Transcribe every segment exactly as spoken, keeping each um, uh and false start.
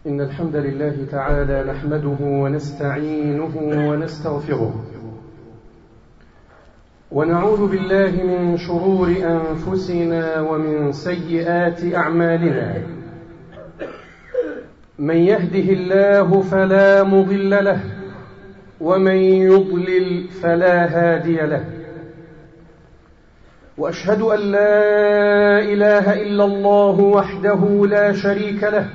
إن الحمد لله تعالى نحمده ونستعينه ونستغفره ونعوذ بالله من شرور أنفسنا ومن سيئات أعمالنا. من يهده الله فلا مضل له ومن يضلل فلا هادي له، وأشهد أن لا إله إلا الله وحده لا شريك له،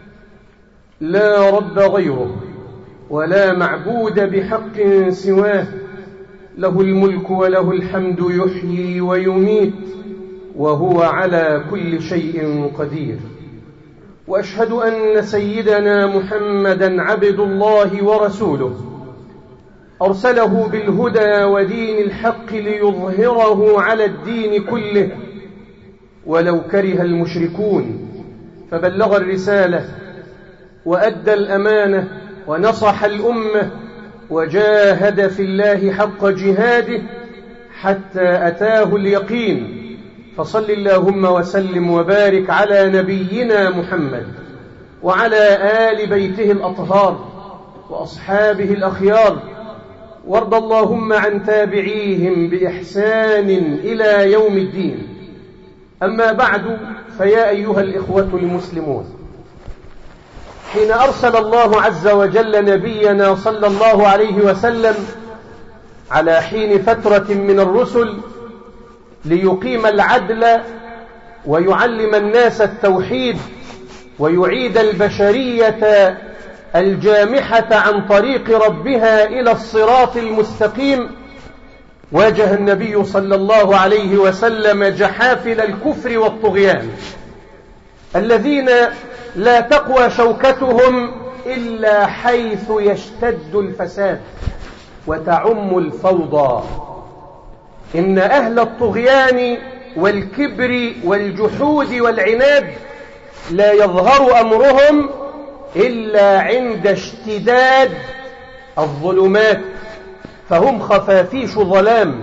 لا رب غيره ولا معبود بحق سواه، له الملك وله الحمد يحيي ويميت وهو على كل شيء قدير. وأشهد أن سيدنا محمدا عبد الله ورسوله، أرسله بالهدى ودين الحق ليظهره على الدين كله ولو كره المشركون، فبلغ الرسالة وأدى الأمانة ونصح الأمة وجاهد في الله حق جهاده حتى أتاه اليقين. فصل اللهم وسلم وبارك على نبينا محمد وعلى آل بيته الأطهار وأصحابه الأخيار، وارض اللهم عن تابعيهم بإحسان إلى يوم الدين. أما بعد، فيا أيها الإخوة المسلمون، حين أرسل الله عز وجل نبينا صلى الله عليه وسلم على حين فترة من الرسل ليقيم العدل ويعلم الناس التوحيد ويعيد البشرية الجامحة عن طريق ربها إلى الصراط المستقيم، واجه النبي صلى الله عليه وسلم جحافل الكفر والطغيان الذين لا تقوى شوكتهم إلا حيث يشتد الفساد وتعم الفوضى. إن أهل الطغيان والكبر والجحود والعناد لا يظهر أمرهم إلا عند اشتداد الظلمات، فهم خفافيش ظلام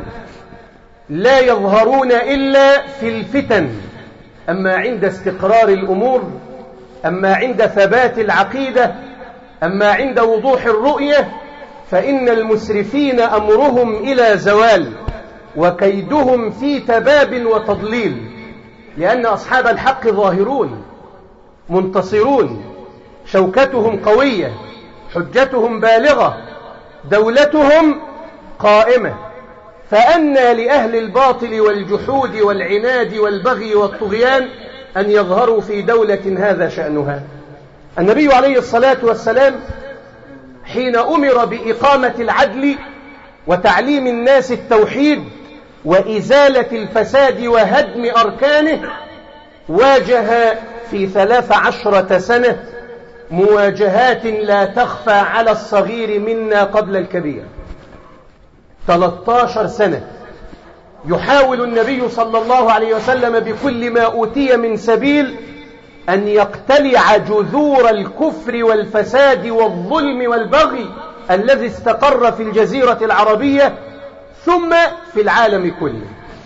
لا يظهرون إلا في الفتن. أما عند استقرار الأمور، أما عند ثبات العقيدة، أما عند وضوح الرؤية، فإن المسرفين أمرهم إلى زوال وكيدهم في تباب وتضليل، لأن أصحاب الحق ظاهرون منتصرون، شوكتهم قوية، حجتهم بالغة، دولتهم قائمة. فأنى لأهل الباطل والجحود والعناد والبغي والطغيان أن يظهروا في دولة هذا شأنها؟ النبي عليه الصلاة والسلام حين أمر بإقامة العدل وتعليم الناس التوحيد وإزالة الفساد وهدم أركانه، واجه في ثلاث عشرة سنة مواجهات لا تخفى على الصغير منا قبل الكبير. ثلاث عشرة سنة يحاول النبي صلى الله عليه وسلم بكل ما أوتي من سبيل أن يقتلع جذور الكفر والفساد والظلم والبغي الذي استقر في الجزيرة العربية ثم في العالم كله.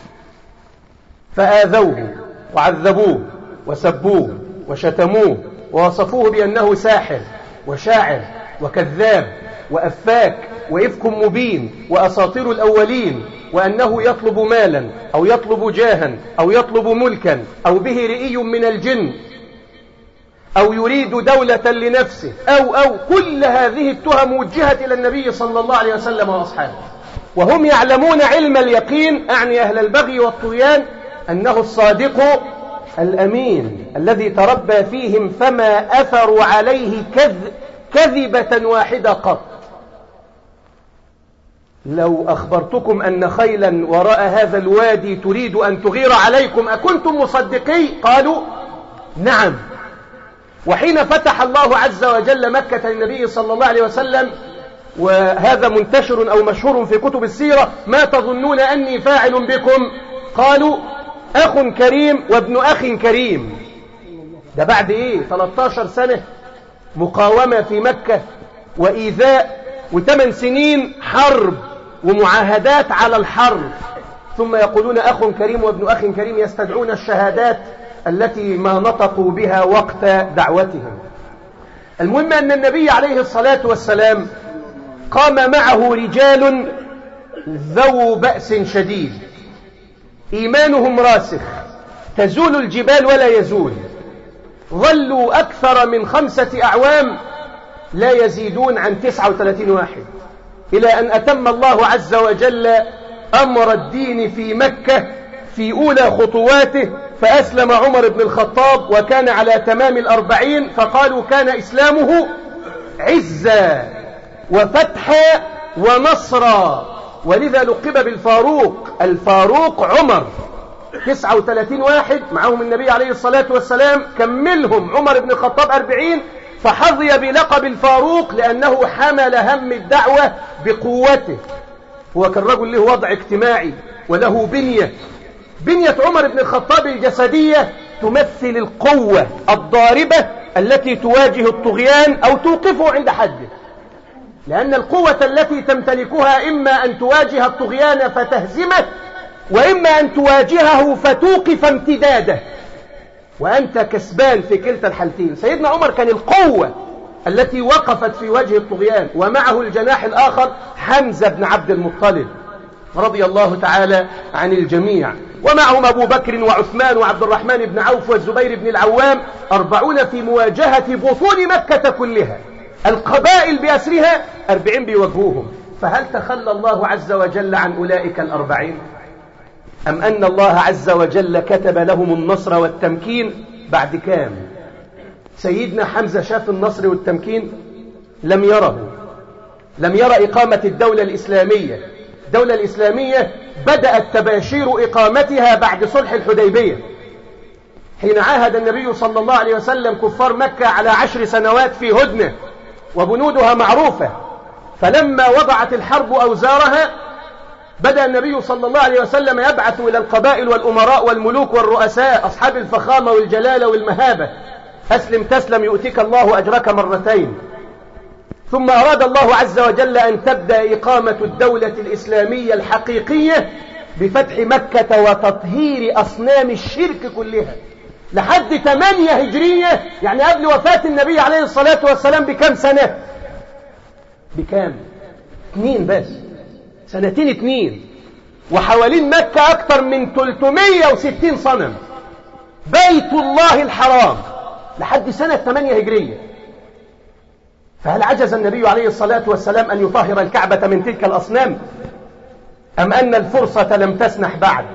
فآذوه وعذبوه وسبوه وشتموه ووصفوه بأنه ساحر وشاعر وكذاب وأفاك وإفك مبين وأساطير الأولين، وأنه يطلب مالا أو يطلب جاها أو يطلب ملكا أو به رئي من الجن أو يريد دولة لنفسه أو أو كل هذه التهم وجهت إلى النبي صلى الله عليه وسلم وأصحابه، وهم يعلمون علم اليقين، أعني أهل البغي والطغيان، أنه الصادق الأمين الذي تربى فيهم فما أثروا عليه كذ كذبة واحدة قط. لو أخبرتكم أن خيلا وراء هذا الوادي تريد أن تغير عليكم أكنتم مصدقي؟ قالوا نعم. وحين فتح الله عز وجل مكة للنبي صلى الله عليه وسلم، وهذا منتشر أو مشهور في كتب السيرة، ما تظنون أني فاعل بكم؟ قالوا أخ كريم وابن أخ كريم. ده بعد إيه؟ ثلاث عشرة سنة مقاومة في مكة وإيذاء وثمان سنين حرب ومعاهدات على الحرب، ثم يقولون أخ كريم وابن أخ كريم، يستدعون الشهادات التي ما نطقوا بها وقت دعوتهم. المهم أن النبي عليه الصلاة والسلام قام معه رجال ذو بأس شديد إيمانهم راسخ، تزول الجبال ولا يزول، ظلوا أكثر من خمسة أعوام لا يزيدون عن تسعة وثلاثين واحد، إلى أن أتم الله عز وجل أمر الدين في مكة في أولى خطواته، فأسلم عمر بن الخطاب وكان على تمام الأربعين، فقالوا كان إسلامه عزا وفتحا ونصرا، ولذا لقب بالفاروق. الفاروق عمر، تسعة وثلاثين واحد معهم النبي عليه الصلاة والسلام، كملهم عمر بن الخطاب أربعين، فحظي بلقب الفاروق لأنه حمل هم الدعوة بقوته. هو كان رجل له وضع اجتماعي وله بنية. بنية عمر بن الخطاب الجسدية تمثل القوة الضاربة التي تواجه الطغيان أو توقفه عند حده، لأن القوة التي تمتلكها إما أن تواجه الطغيان فتهزمه، وإما أن تواجهه فتوقف امتداده، وأنت كسبان في كلتا الحالتين. سيدنا عمر كان القوة التي وقفت في وجه الطغيان، ومعه الجناح الآخر حمزة بن عبد المطلب رضي الله تعالى عن الجميع، ومعهم أبو بكر وعثمان وعبد الرحمن بن عوف والزبير بن العوام، أربعون في مواجهة بطون مكة كلها، القبائل بأسرها أربعين بيواجهوهم. فهل تخلى الله عز وجل عن أولئك الأربعين؟ أم أن الله عز وجل كتب لهم النصر والتمكين بعد كام؟ سيدنا حمزة شاف النصر والتمكين؟ لم يره، لم يرى إقامة الدولة الإسلامية. الدولة الإسلامية بدأت تباشير إقامتها بعد صلح الحديبية، حين عاهد النبي صلى الله عليه وسلم كفار مكة على عشر سنوات في هدنة، وبنودها معروفة. فلما وضعت الحرب أوزارها بدأ النبي صلى الله عليه وسلم يبعث إلى القبائل والأمراء والملوك والرؤساء أصحاب الفخامة والجلالة والمهابة: أسلم تسلم يؤتيك الله أجرك مرتين. ثم أراد الله عز وجل أن تبدأ إقامة الدولة الإسلامية الحقيقية بفتح مكة وتطهير أصنام الشرك كلها لحد ثمانية هجرية، يعني قبل وفاة النبي عليه الصلاة والسلام بكم سنة؟ بكم؟ اثنين بس، سنتين اثنين، وحوالين مكة أكثر من ثلاثمائة وستين صنم، بيت الله الحرام لحد سنة ثمانية هجرية. فهل عجز النبي عليه الصلاة والسلام أن يطهر الكعبة من تلك الأصنام؟ أم أن الفرصة لم تسنح بعد؟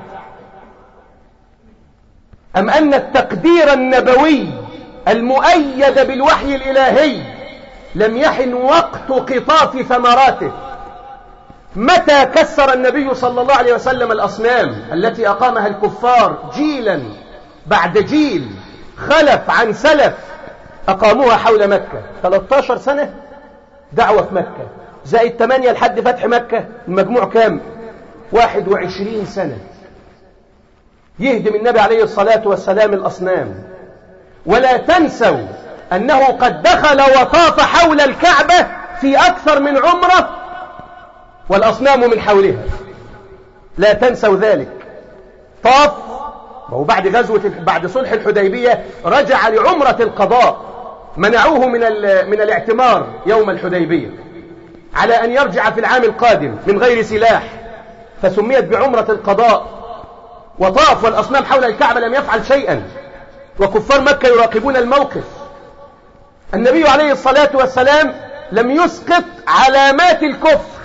أم أن التقدير النبوي المؤيد بالوحي الإلهي لم يحن وقت قطاف ثمراته؟ متى كسر النبي صلى الله عليه وسلم الأصنام التي أقامها الكفار جيلا بعد جيل، خلف عن سلف، أقاموها حول مكة؟ ثلاثة عشر سنة دعوة في مكة، زائد ثمانية لحد فتح مكة، المجموع كام؟ واحد وعشرين سنة يهدم النبي عليه الصلاة والسلام الأصنام. ولا تنسوا أنه قد دخل وطاف حول الكعبة في أكثر من عمرة والأصنام من حولها، لا تنسوا ذلك. طاف، وهو بعد غزوة بعد صلح الحديبية رجع لعمرة القضاء، منعوه من من الاعتمار يوم الحديبية على أن يرجع في العام القادم من غير سلاح، فسميت بعمرة القضاء. وطاف والأصنام حول الكعبة، لم يفعل شيئا، وكفار مكة يراقبون الموقف. النبي عليه الصلاة والسلام لم يسقط علامات الكفر،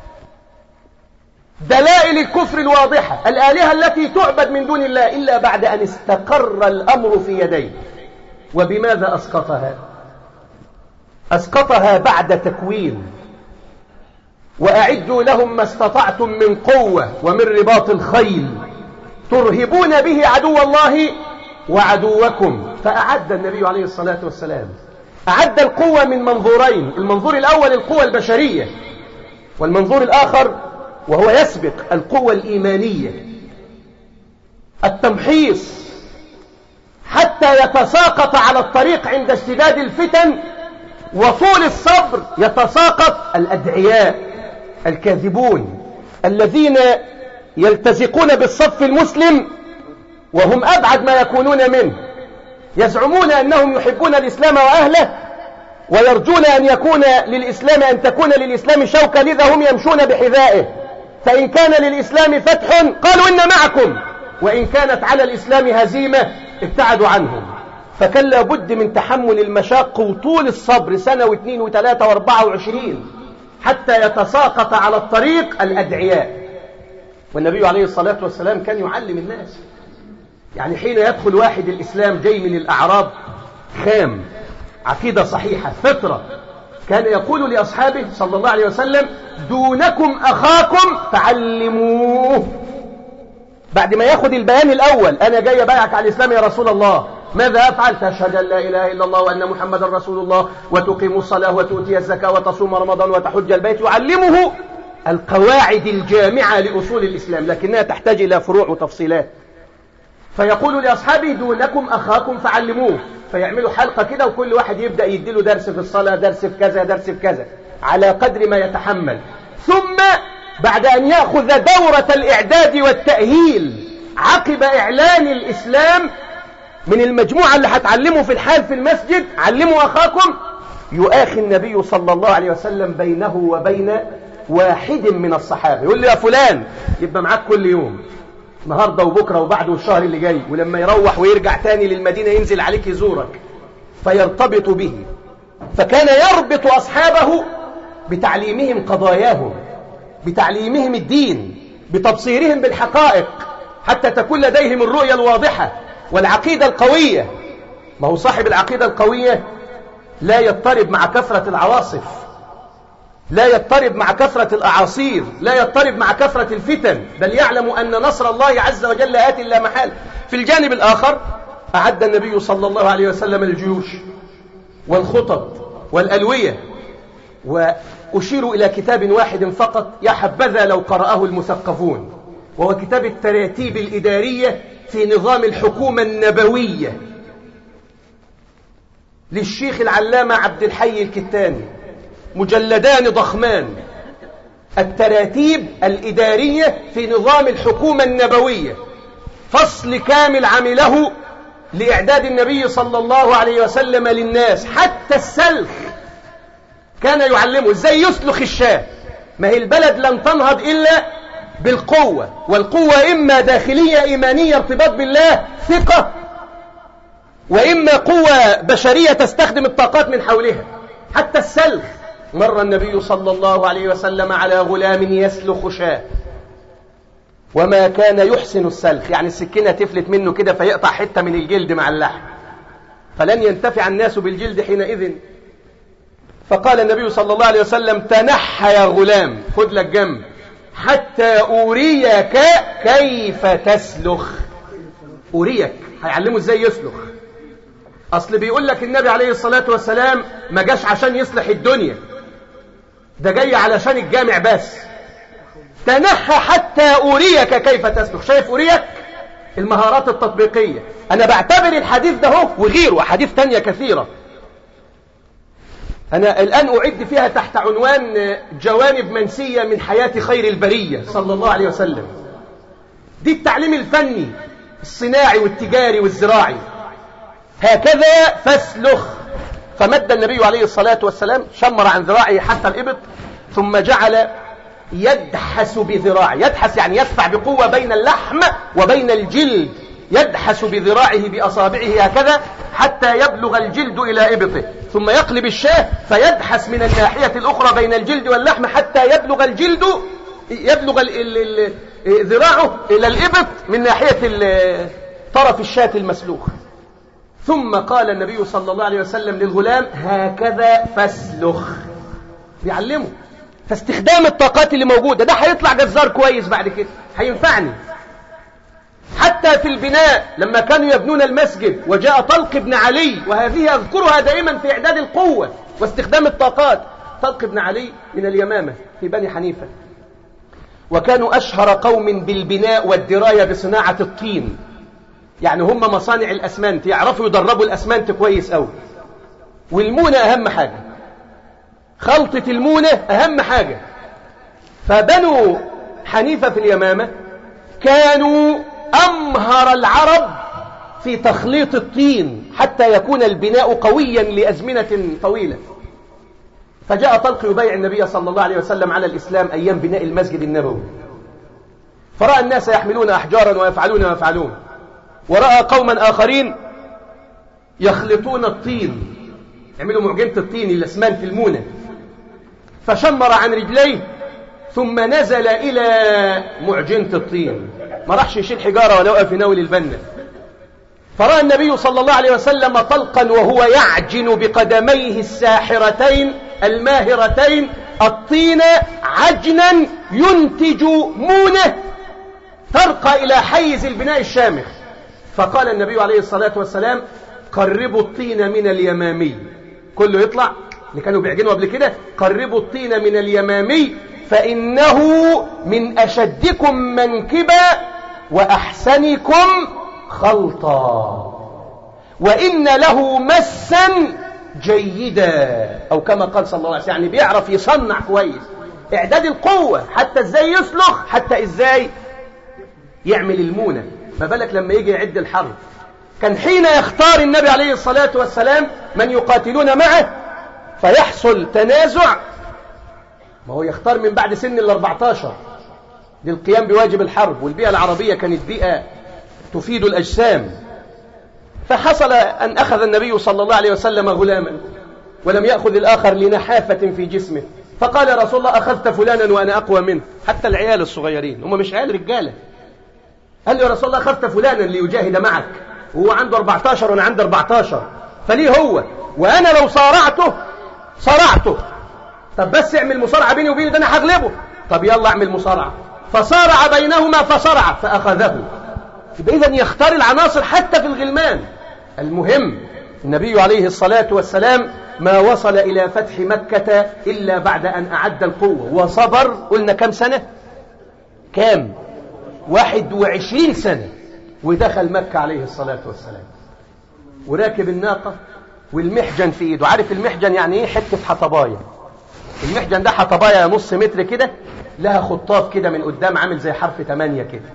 دلائل الكفر الواضحة، الآلهة التي تعبد من دون الله، إلا بعد أن استقر الأمر في يديه. وبماذا أسقطها؟ أسقطها بعد تكوين: وأعدوا لهم ما استطعتم من قوة ومن رباط الخيل ترهبون به عدو الله وعدوكم. فأعد النبي عليه الصلاة والسلام، أعد القوة من منظورين: المنظور الأول القوة البشرية، والمنظور الآخر وهو يسبق القوة الإيمانية، التمحيص، حتى يتساقط على الطريق عند اشتداد الفتن وطول الصبر يتساقط الأدعياء الكاذبون الذين يلتزقون بالصف المسلم وهم أبعد ما يكونون منه، يزعمون أنهم يحبون الإسلام وأهله، ويرجون أن يكون للإسلام أن تكون للإسلام شوكة، لذا هم يمشون بحذائه، فإن كان للإسلام فتح قالوا إن معكم، وإن كانت على الإسلام هزيمة ابتعدوا عنهم. فكان لابد من تحمل المشاق وطول الصبر سنة واثنين وثلاثة واربعة وعشرين حتى يتساقط على الطريق الأدعياء. والنبي عليه الصلاة والسلام كان يعلم الناس، يعني حين يدخل واحد الإسلام جاي من الأعراب خام عقيدة صحيحة فطرة، كان يقول لأصحابه صلى الله عليه وسلم دونكم أخاكم فعلموه. بعد ما ياخد البيان الأول، أنا جاي بايعك على الإسلام يا رسول الله، ماذا أفعل؟ تشهد أن لا إله إلا الله وأن محمد رسول الله وتقيم الصلاة وتؤتي الزكاة وتصوم رمضان وتحج البيت. يعلمه القواعد الجامعة لأصول الإسلام، لكنها تحتاج إلى فروع وتفصيلات. فيقول لأصحابه دونكم أخاكم فعلموه، فيعملوا حلقة كده وكل واحد يبدأ يديله درس في الصلاة، درس في كذا، درس في كذا، على قدر ما يتحمل. ثم بعد أن يأخذ دورة الإعداد والتأهيل عقب إعلان الإسلام من المجموعة اللي هتعلموا في الحال في المسجد، علموا أخاكم، يؤاخي النبي صلى الله عليه وسلم بينه وبين واحد من الصحابة، يقول له يا فلان يبقى معاك كل يوم، النهاردة وبكرة وبعده والشهر اللي جاي، ولما يروح ويرجع تاني للمدينة ينزل عليك يزورك، فيرتبط به. فكان يربط أصحابه بتعليمهم قضاياهم، بتعليمهم الدين، بتبصيرهم بالحقائق، حتى تكون لديهم الرؤية الواضحة والعقيدة القوية. ما هو صاحب العقيدة القوية لا يضطرب مع كثرة العواصف، لا يضطرب مع كثرة الأعاصير، لا يضطرب مع كثرة الفتن، بل يعلم أن نصر الله عز وجل آت لا محال. في الجانب الآخر أعد النبي صلى الله عليه وسلم الجيوش والخطط والألوية. وأشير إلى كتاب واحد فقط يا حبذا لو قرأه المثقفون، وهو كتاب التراتيب الإدارية في نظام الحكومة النبوية للشيخ العلامة عبد الحي الكتاني، مجلدان ضخمان، التراتيب الإدارية في نظام الحكومة النبوية، فصل كامل عمله لإعداد النبي صلى الله عليه وسلم للناس، حتى السلخ كان يعلمه ازاي يسلخ الشاة. ما هي البلد لن تنهض إلا بالقوة، والقوة إما داخلية إيمانية ارتباط بالله ثقة، وإما قوة بشرية تستخدم الطاقات من حولها. حتى السلخ، مر النبي صلى الله عليه وسلم على غلام يسلخ شاة، وما كان يحسن السلخ، يعني السكينة تفلت منه كده فيقطع حتة من الجلد مع اللحم، فلن ينتفع الناس بالجلد حينئذ. فقال النبي صلى الله عليه وسلم تنحى يا غلام، خد لك جنب حتى أريك كيف تسلخ. أريك، هيعلمه ازاي يسلخ. أصل بيقول لك النبي عليه الصلاة والسلام ما جاش عشان يصلح الدنيا، ده جاي علشان الجامع بس. تنحى حتى أريك كيف تسلخ. شايف أريك؟ المهارات التطبيقية. أنا بعتبر الحديث ده هو وغيره أحاديث تانية كثيرة، أنا الآن أعد فيها تحت عنوان جوانب منسية من حياة خير البرية صلى الله عليه وسلم. دي التعليم الفني الصناعي والتجاري والزراعي. هكذا فاسلخ. فمد النبي عليه الصلاة والسلام، شمر عن ذراعه حتى الإبط، ثم جعل يدحس بذراعه. يدحس يعني يدفع بقوة بين اللحم وبين الجلد، يدحس بذراعه بأصابعه هكذا حتى يبلغ الجلد إلى إبطه، ثم يقلب الشاة فيدحس من الناحية الأخرى بين الجلد واللحم حتى يبلغ الجلد يبلغ ال ال ال ذراعه إلى الإبط من ناحية طرف الشاة المسلوخ. ثم قال النبي صلى الله عليه وسلم للغلام هكذا فاسلخ، بيعلمه فاستخدام الطاقات اللي موجودة. ده هيطلع جزار كويس بعد كده، هينفعني. حتى في البناء لما كانوا يبنون المسجد وجاء طلق بن علي، وهذه أذكرها دائما في إعداد القوة واستخدام الطاقات. طلق بن علي من اليمامة في بني حنيفة، وكانوا أشهر قوم بالبناء والدراية بصناعة الطين، يعني هم مصانع الأسمنت، يعرفوا يدربوا الأسمنت كويس أوي. والمونة أهم حاجة، خلطة المونة أهم حاجة. فبنوا حنيفة في اليمامة كانوا أمهر العرب في تخليط الطين حتى يكون البناء قويا لأزمنة طويلة. فجاء طلق يبايع النبي صلى الله عليه وسلم على الإسلام أيام بناء المسجد النبوي، فرأى الناس يحملون أحجارا ويفعلون ويفعلون، ورأى قوما آخرين يخلطون الطين، يعملوا معجنة الطين الأسمنت المونة، فشمر عن رجليه ثم نزل إلى معجنة الطين، ما راحش يشيل حجارة ولا وقف يناول البنة. فرأى النبي صلى الله عليه وسلم طلقا وهو يعجن بقدميه الساحرتين الماهرتين الطين عجنا ينتج مونة ترقى إلى حيز البناء الشامخ. فقال النبي عليه الصلاة والسلام: قربوا الطين من اليمامي. كله يطلع اللي كانوا بيعجنوا قبل كده: قربوا الطين من اليمامي فإنه من أشدكم منكبا وأحسنكم خلطا وإن له مسا جيدا، أو كما قال صلى الله عليه وسلم، يعني بيعرف يصنع كويس، إعداد القوة حتى إزاي يسلخ، حتى إزاي يعمل المونة، ما بالك لما يجي يعد الحرب. كان حين يختار النبي عليه الصلاة والسلام من يقاتلون معه فيحصل تنازع، ما هو يختار من بعد سن الأربعتاشر للقيام بواجب الحرب، والبيئة العربية كانت بيئة تفيد الأجسام. فحصل أن أخذ النبي صلى الله عليه وسلم غلاما ولم يأخذ الآخر لنحافة في جسمه، فقال يا رسول الله: أخذت فلانا وأنا أقوى منه. حتى العيال الصغيرين هم مش عيال رجالة، قال له يا رسول الله: أخذت فلانا ليجاهد معك وهو عنده أربعتاشر وأنا عندي أربعتاشر، فليه هو وأنا لو صارعته صارعته، طب بس اعمل مصارعة بيني وبينه ده أنا هغلبه، طب يلا اعمل مصارعة. فصارع بينهما فصرع فأخذه. إذن يختار العناصر حتى في الغلمان. المهم النبي عليه الصلاة والسلام ما وصل إلى فتح مكة إلا بعد أن أعد القوة وصبر. قلنا كم سنة؟ كام؟ واحد وعشرين سنة، ودخل مكة عليه الصلاة والسلام وراكب الناقة والمحجن في إيده. عارف المحجن يعني إيه؟ حتة حطباية. المحجن ده حطباية نص متر كده، لها خطاف كده من قدام عامل زي حرف ثمانية كده.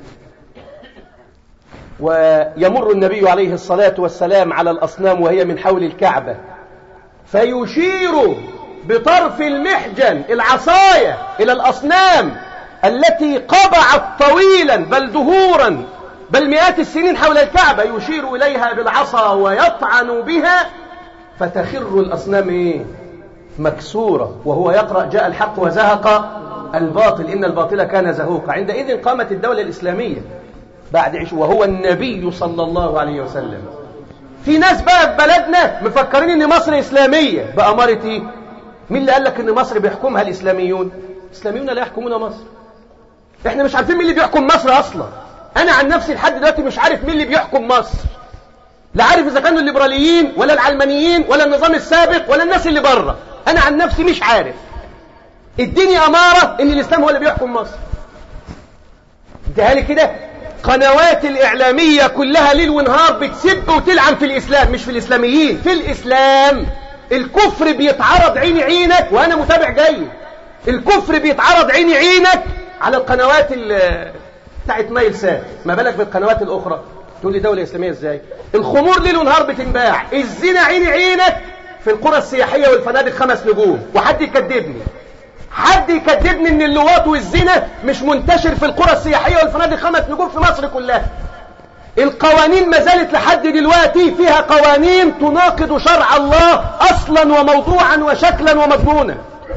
ويمر النبي عليه الصلاة والسلام على الأصنام وهي من حول الكعبة، فيشير بطرف المحجن العصاية إلى الأصنام التي قبعت طويلا بل دهورا بل مئات السنين حول الكعبة، يشير إليها بالعصا ويطعن بها فتخر الأصنام إيه؟ مكسورة، وهو يقرأ جاء الحق وزهق الباطل إن الباطل كان زهوقا. عندئذ قامت الدولة الإسلامية بعد عش وهو النبي صلى الله عليه وسلم. في ناس بقى في بلدنا مفكرين ان مصر إسلامية بأمارة ايه؟ مين اللي قال لك ان مصر بيحكمها الإسلاميون؟ الإسلاميون لا يحكمون مصر. احنا مش عارفين مين اللي بيحكم مصر أصلا. أنا عن نفسي لحد دلوقتي مش عارف مين اللي بيحكم مصر، لا عارف إذا كانوا الليبراليين ولا العلمانيين ولا النظام السابق ولا الناس اللي بره. أنا عن نفسي مش عارف. اديني أمارة ان الإسلام هو اللي بيحكم مصر. اديها لي كده. قنوات الإعلامية كلها ليل ونهار بتسب وتلعن في الإسلام، مش في الإسلاميين، في الإسلام. الكفر بيتعرض عيني عينك، وأنا متابع جيد. الكفر بيتعرض عيني عينك على القنوات بتاعت مايل سات، ما بالك بالقنوات الأخرى. تقول لي دولة إسلامية إزاي؟ الخمور ليل ونهار بتنباع، الزنا عيني عينك في القرى السياحية والفنادق خمس نجوم. وحد يكذبني حد يكذبني ان اللواط والزنا مش منتشر في القرى السياحية والفنادق خمس نجوم في مصر كلها. القوانين ما زالت لحد دلوقتي فيها قوانين تناقض شرع الله اصلا وموضوعا وشكلا ومضمونا،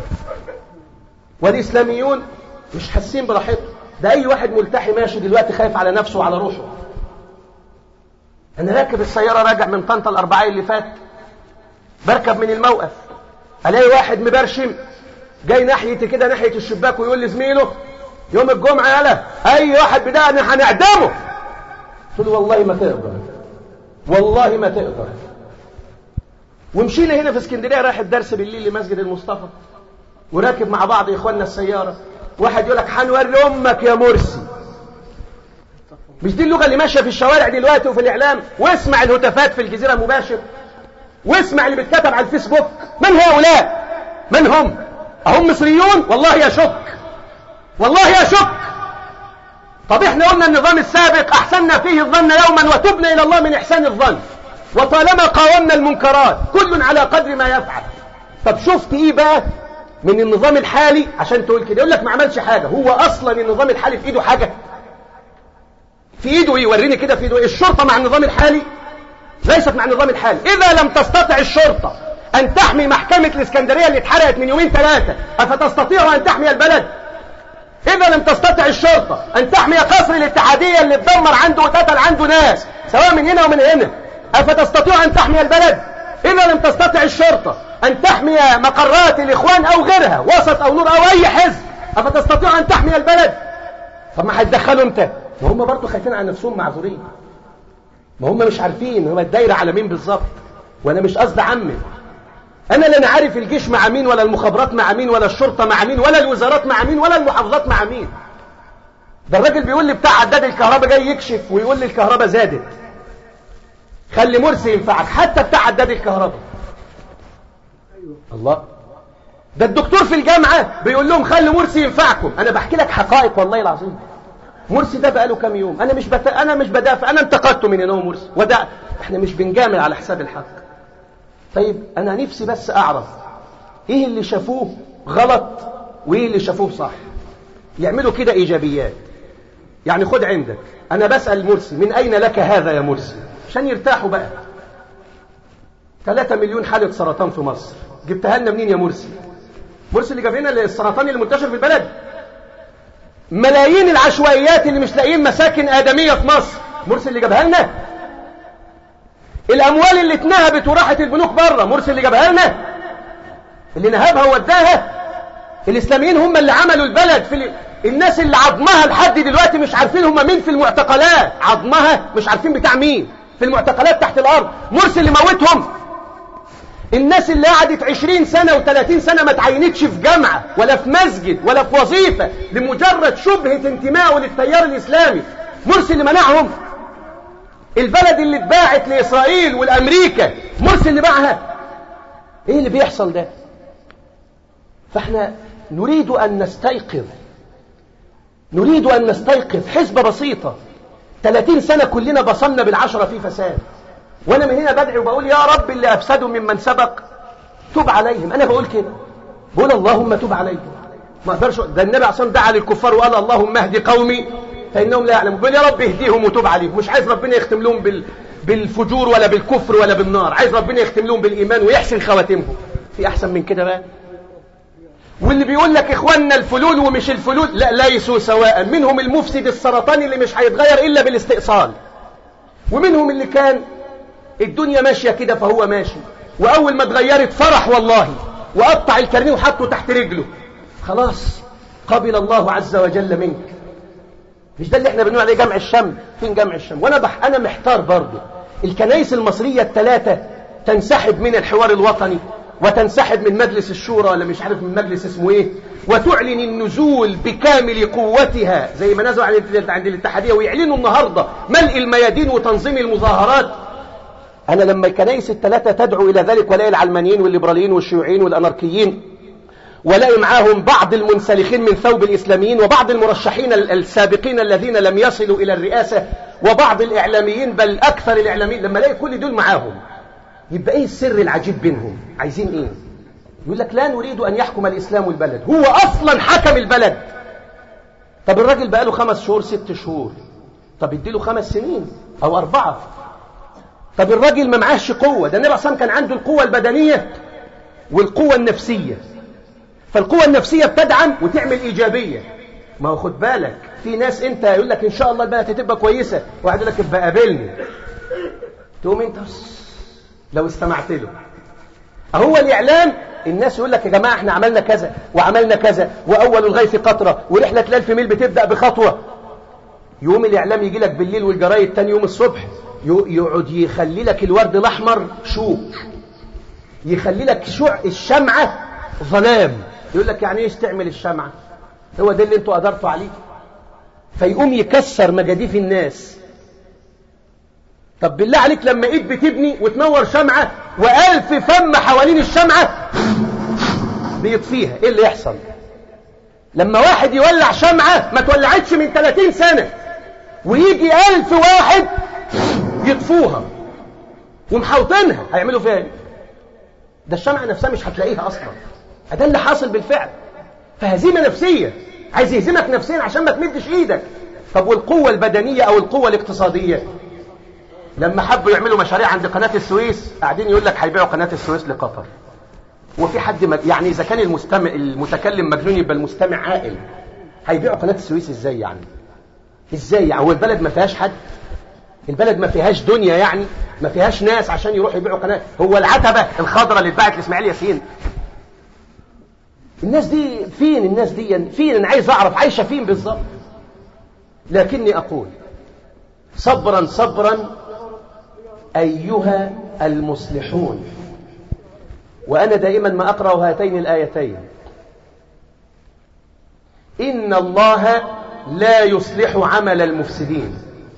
والاسلاميون مش حاسين براحتهم. ده اي واحد ملتحي ماشي دلوقتي خايف على نفسه وعلى روحه. انا راكب السيارة راجع من طنطا الاربعاء اللي فات، بركب من الموقف الاقي واحد مبرشم جاي ناحيتي كده ناحية الشباك ويقول لزميله يوم الجمعة يالا اي واحد بدأنا هنعدمه. قلت له والله ما تقدر، والله ما تقدر. ومشينا هنا في اسكندرية رايح الدرس بالليل لمسجد المصطفى، وراكب مع بعض اخواننا السيارة، واحد يقول لك هنوري امك يا مرسي. مش دي اللغة اللي ماشية في الشوارع دلوقتي وفي الاعلام؟ واسمع الهتافات في الجزيرة مباشر، واسمع اللي بيتكتب على الفيسبوك. من هؤلاء؟ من هم؟ أهم مصريون؟ والله يشك، والله يشك. طب احنا قلنا النظام السابق احسننا فيه الظن يوما وتبنا الى الله من احسان الظن، وطالما قاومنا المنكرات كل على قدر ما يفعل. طب شفت ايه بقى من النظام الحالي عشان تقول كده؟ يقول لك ما عملش حاجة. هو اصلا النظام الحالي في ايده حاجة؟ في ايده ايه؟ وريني كده في ايده ايه. الشرطة مع النظام الحالي؟ ليست مع النظام الحالي. اذا لم تستطع الشرطة ان تحمي محكمة الاسكندرية اللي اتحرقت من يومين ثلاثة، افتستطيع ان تحمي البلد؟ اذا لم تستطع الشرطة ان تحمي قصر الاتحادية اللي اتدمر عنده واتقتل عنده ناس سواء من هنا ومن هنا، افتستطيع ان تحمي البلد؟ اذا لم تستطع الشرطة ان تحمي مقرات الاخوان او غيرها، وسط او نور او اي حزب، افتستطيع ان تحمي البلد؟ طب ما هيتدخلوا امتى؟ ما هم برضه خايفين على نفسهم، معذورين. ما هم مش عارفين هو الدايره على مين بالظبط. وانا مش قصدي عمي، انا لا انا عارف الجيش مع مين، ولا المخابرات مع مين، ولا الشرطه مع مين، ولا الوزارات مع مين، ولا المحافظات مع مين. ده الراجل بيقول لي بتاع عداد الكهرباء جاي يكشف ويقول لي الكهرباء زادت، خلي مرسي ينفعك. حتى بتاع عداد الكهرباء. الله، ده الدكتور في الجامعه بيقول لهم خلي مرسي ينفعكم. انا بحكي لك حقائق والله العظيم. مرسي ده بقاله كام يوم. انا مش بت... انا مش بدافع، انا انتقدته من انه مرسي وده احنا مش بنجامل على حساب الحق. طيب انا نفسي بس اعرف ايه اللي شافوه غلط وايه اللي شافوه صح، يعملوا كده ايجابيات. يعني خد عندك، انا بسأل مرسي من اين لك هذا يا مرسي عشان يرتاحوا بقى. ثلاثة مليون حالة سرطان في مصر، جبتها لنا منين يا مرسي؟ مرسي اللي جاب لنا السرطان اللي منتشر في البلد. ملايين العشوائيات اللي مش لاقيين مساكن آدمية في مصر، مرسي اللي جابها لنا. الأموال اللي اتنهبت وراحت البنوك بره، مرسي اللي جابها لنا. اللي نهبها ووداها الإسلاميين هم اللي عملوا البلد. في الناس اللي عظمها لحد دلوقتي مش عارفين هم مين في المعتقلات، عظمها مش عارفين بتاع مين في المعتقلات تحت الأرض، مرسي اللي موتهم. الناس اللي قعدت عشرين سنة وثلاثين سنة ما تعينتش في جامعة ولا في مسجد ولا في وظيفة لمجرد شبهة انتمائه للتيار الإسلامي، مرسي اللي منعهم. البلد اللي اتباعت لإسرائيل والأمريكا، مرسي اللي باعها. ايه اللي بيحصل ده؟ فاحنا نريد أن نستيقظ، نريد أن نستيقظ. حسبة بسيطة، ثلاثين سنة كلنا بصمنا بالعشرة في فساد، وانا من هنا بدعي وبقول يا رب اللي افسدوا ممن سبق تب عليهم. انا بقول كده، بقول اللهم تب عليهم. ما اقدرش، ده النبي عليه الصلاه والسلام دعا للكفار وقال اللهم اهدي قومي فانهم لا يعلمون. بقول يا رب اهديهم وتب عليهم. مش عايز ربنا يختم لهم بال... بالفجور ولا بالكفر ولا بالنار، عايز ربنا يختم لهم بالايمان ويحسن خواتمهم. في احسن من كده بقى؟ واللي بيقول لك اخواننا الفلول ومش الفلول، لا ليسوا سواء. منهم المفسد السرطاني اللي مش هيتغير الا بالاستئصال، ومنهم اللي كان الدنيا ماشية كده فهو ماشي، وأول ما اتغيرت فرح والله وقطع الكرنيه وحطه تحت رجله، خلاص قبل الله عز وجل منك. مش ده اللي احنا بنقول عليه جمع الشمل؟ فين جمع الشمل؟ وانا بح انا محتار برضه. الكنائس المصرية الثلاثة تنسحب من الحوار الوطني، وتنسحب من مجلس الشورى ولا مش عارف من مجلس اسمه ايه، وتعلن النزول بكامل قوتها زي ما نزلوا عند الاتحادية ويعلنوا النهاردة ملء الميادين وتنظيم المظاهرات. أنا لما الكنائس الثلاثة تدعو إلى ذلك، ولاقي العلمانيين والليبراليين والشيوعيين والأناركيين، ولاقي معاهم بعض المنسلخين من ثوب الإسلاميين، وبعض المرشحين السابقين الذين لم يصلوا إلى الرئاسة، وبعض الإعلاميين بل أكثر الإعلاميين، لما الاقي كل دول معاهم، يبقى إيه السر العجيب بينهم؟ عايزين إيه؟ يقول لك لا نريد أن يحكم الإسلام البلد. هو أصلا حكم البلد. طب الراجل بقاله خمس شهور ست شهور، طب اديله خمس سنين أو أربعة. طب الراجل ما معاهش قوة. ده النبي صلى الله عليه وسلم كان عنده القوة البدنية والقوة النفسية، فالقوة النفسية بتدعم وتعمل إيجابية. ما هو خد بالك، في ناس انت يقول لك ان شاء الله البلد هتبقى كويسة، وواحد يقول لك ابقى قابلني، تقوم انت لو استمعت له. هو الإعلام الناس يقول لك يا جماعة احنا عملنا كذا وعملنا كذا، وأول الغيث قطرة، ورحلة الألف ميل بتبدأ بخطوة. يوم الإعلام يجي لك بالليل والجرايد تاني يوم الصبح يقعد يخلي لك الورد الأحمر شوك، يخلي لك شع الشمعة ظلام. يقول لك يعني ايش تعمل الشمعة؟ هو ده اللي انتوا قدرتوا عليه؟ فيقوم يكسر مجاديف الناس. طب بالله عليك لما ايد بتبني وتنور شمعة وألف فم حوالين الشمعة بيطفيها، ايه اللي يحصل؟ لما واحد يولع شمعة ما تولعتش من ثلاثين سنة ويجي ألف واحد يطفوها ومحوطينها، هيعملوا فيها ايه؟ ده الشمعة نفسها مش هتلاقيها أصلا. ده اللي حاصل بالفعل. فهزيمة نفسية، عايز يهزمك نفسيا عشان ما تمدش ايدك. طب والقوة البدنية أو القوة الاقتصادية؟ لما حبوا يعملوا مشاريع عند قناة السويس قاعدين يقول لك هيبيعوا قناة السويس لقطر. وفي حد مج... يعني إذا كان المستمع المتكلم مجنون يبقى المستمع عاقل. هيبيعوا قناة السويس ازاي يعني؟ ازاي يعني؟ هو البلد ما فيهاش حد؟ البلد ما فيهاش دنيا يعني؟ ما فيهاش ناس عشان يروحوا يبيعوا قناة؟ هو العتبة الخضراء اللي اتباعت لإسماعيل ياسين الناس دي فين؟ الناس دي فين؟ انا عايز اعرف عايشة فين بالظبط. لكني اقول صبرا صبرا ايها المصلحون. وانا دائما ما اقرأ هاتين الايتين: ان الله لا يصلح عمل المفسدين.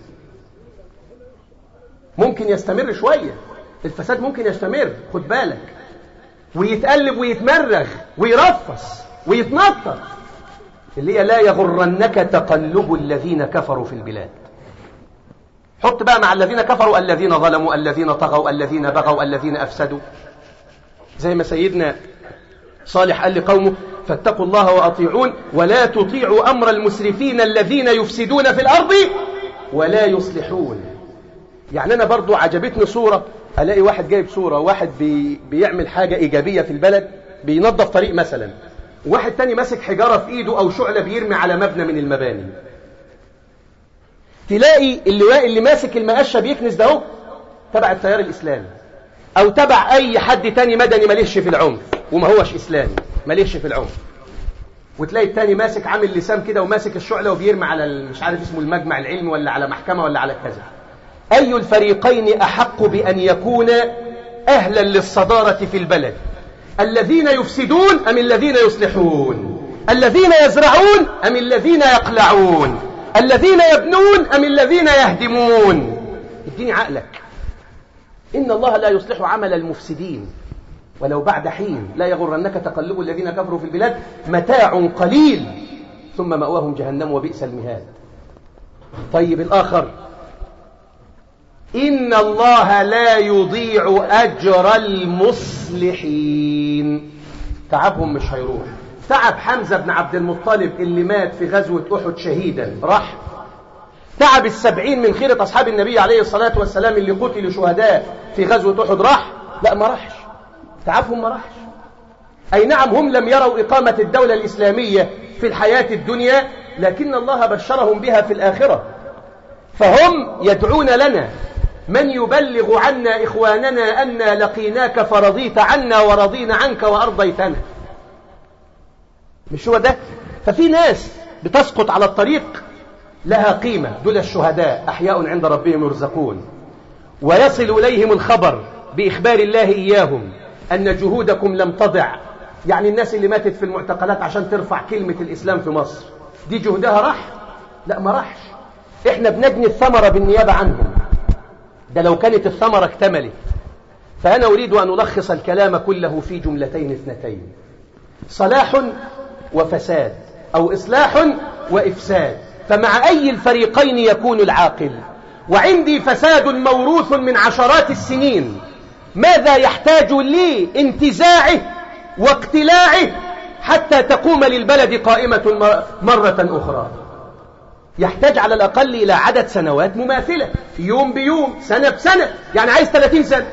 ممكن يستمر شوية الفساد، ممكن يستمر، خد بالك، ويتقلب ويتمرغ ويرفص ويتنطط، اللي هي لا يغرنك تقلب الذين كفروا في البلاد. حط بقى مع الذين كفروا الذين ظلموا، الذين طغوا، الذين بغوا، الذين أفسدوا. زي ما سيدنا صالح قال لقومه: فاتقوا الله وأطيعون ولا تطيعوا أمر المسرفين الذين يفسدون في الأرض ولا يصلحون. يعني أنا برضو عجبتني صورة، ألاقي واحد جايب صورة واحد بي بيعمل حاجة إيجابية في البلد، بينظف طريق مثلا، واحد تاني ماسك حجارة في إيده أو شعلة بيرمي على مبنى من المباني. تلاقي اللي, اللي ماسك المقشة بيكنس ده هو تبع التيار الإسلامي أو تبع أي حد تاني مدني ماليش في العنف وما هوش إسلامي، ماليش في العنف. وتلاقي التاني ماسك عامل لسام كده وماسك الشعلة وبيرمي على مش عارف اسمه المجمع العلمي ولا على محكمة ولا على كذا. أي الفريقين أحق بأن يكون أهلا للصدارة في البلد؟ الذين يفسدون أم الذين يصلحون؟ الذين يزرعون أم الذين يقلعون؟ الذين يبنون أم الذين يهدمون؟ اديني عقلك. إن الله لا يصلح عمل المفسدين ولو بعد حين، لا يغرنك تقلب الذين كفروا في البلاد، متاع قليل ثم مأواهم جهنم وبئس المهاد. طيب الآخر: إن الله لا يضيع أجر المصلحين. تعبهم مش هيروح. تعب حمزة بن عبد المطلب اللي مات في غزوة أحد شهيدا راح. تعب السبعين من خيرة أصحاب النبي عليه الصلاة والسلام اللي قتلوا شهداء في غزوة أحد راح؟ لا، ما راحش. تعبهم ما راحش. أي نعم هم لم يروا إقامة الدولة الإسلامية في الحياة الدنيا، لكن الله بشرهم بها في الآخرة. فهم يدعون لنا: من يبلغ عنا إخواننا أنا لقيناك فرضيت عنا ورضينا عنك وأرضيتنا. مش هو ده؟ ففي ناس بتسقط على الطريق لها قيمة، دول الشهداء أحياء عند ربهم يرزقون، ويصل إليهم الخبر بإخبار الله إياهم أن جهودكم لم تضع. يعني الناس اللي ماتت في المعتقلات عشان ترفع كلمة الإسلام في مصر، دي جهدها راح؟ لا، ما راحش. إحنا بنجني الثمرة بالنيابة عنهم. ده لو كانت الثمرة اكتملت. فأنا أريد أن ألخص الكلام كله في جملتين اثنتين: صلاح وفساد، أو إصلاح وإفساد. فمع أي الفريقين يكون العاقل؟ وعندي فساد موروث من عشرات السنين، ماذا يحتاج لانتزاعه واقتلاعه حتى تقوم للبلد قائمة مرة أخرى؟ يحتاج على الأقل إلى عدد سنوات مماثلة، يوم بيوم، سنة بسنة، يعني عايز ثلاثين سنة.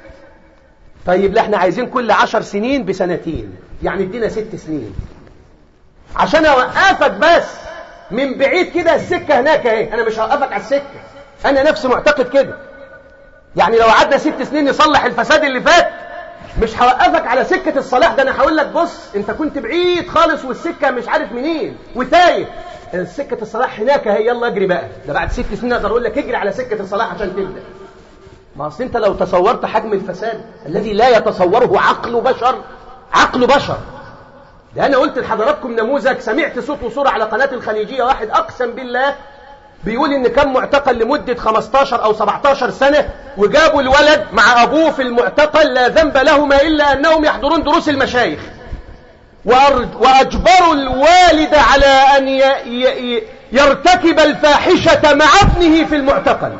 طيب لا، احنا عايزين كل عشر سنين بسنتين، يعني ادينا ست سنين عشان أوقفك بس من بعيد كده. السكة هناك اهي، أنا مش هوقفك على السكة، أنا نفسي معتقد كده. يعني لو قعدنا ست سنين نصلح الفساد اللي فات، مش هوقفك على سكة الصلاح. ده أنا هقول لك: بص، أنت كنت بعيد خالص والسكة مش عارف منين وتايه، سكة الصلاح هناك اهي، يلا اجري بقى. ده بعد ست سنين اقدر اقول لك اجري على سكة الصلاح عشان تبدأ. ما اصل انت لو تصورت حجم الفساد الذي لا يتصوره عقل بشر، عقل بشر. ده انا قلت لحضراتكم نموذج، سمعت صوت وصورة على قناة الخليجية، واحد اقسم بالله بيقول ان كان معتقل لمدة خمستاشر او سبعتاشر سنة، وجابوا الولد مع ابوه في المعتقل لا ذنب لهما الا انهم يحضرون دروس المشايخ. وأجبروا الوالد على أن يرتكب الفاحشة مع ابنه في المعتقل،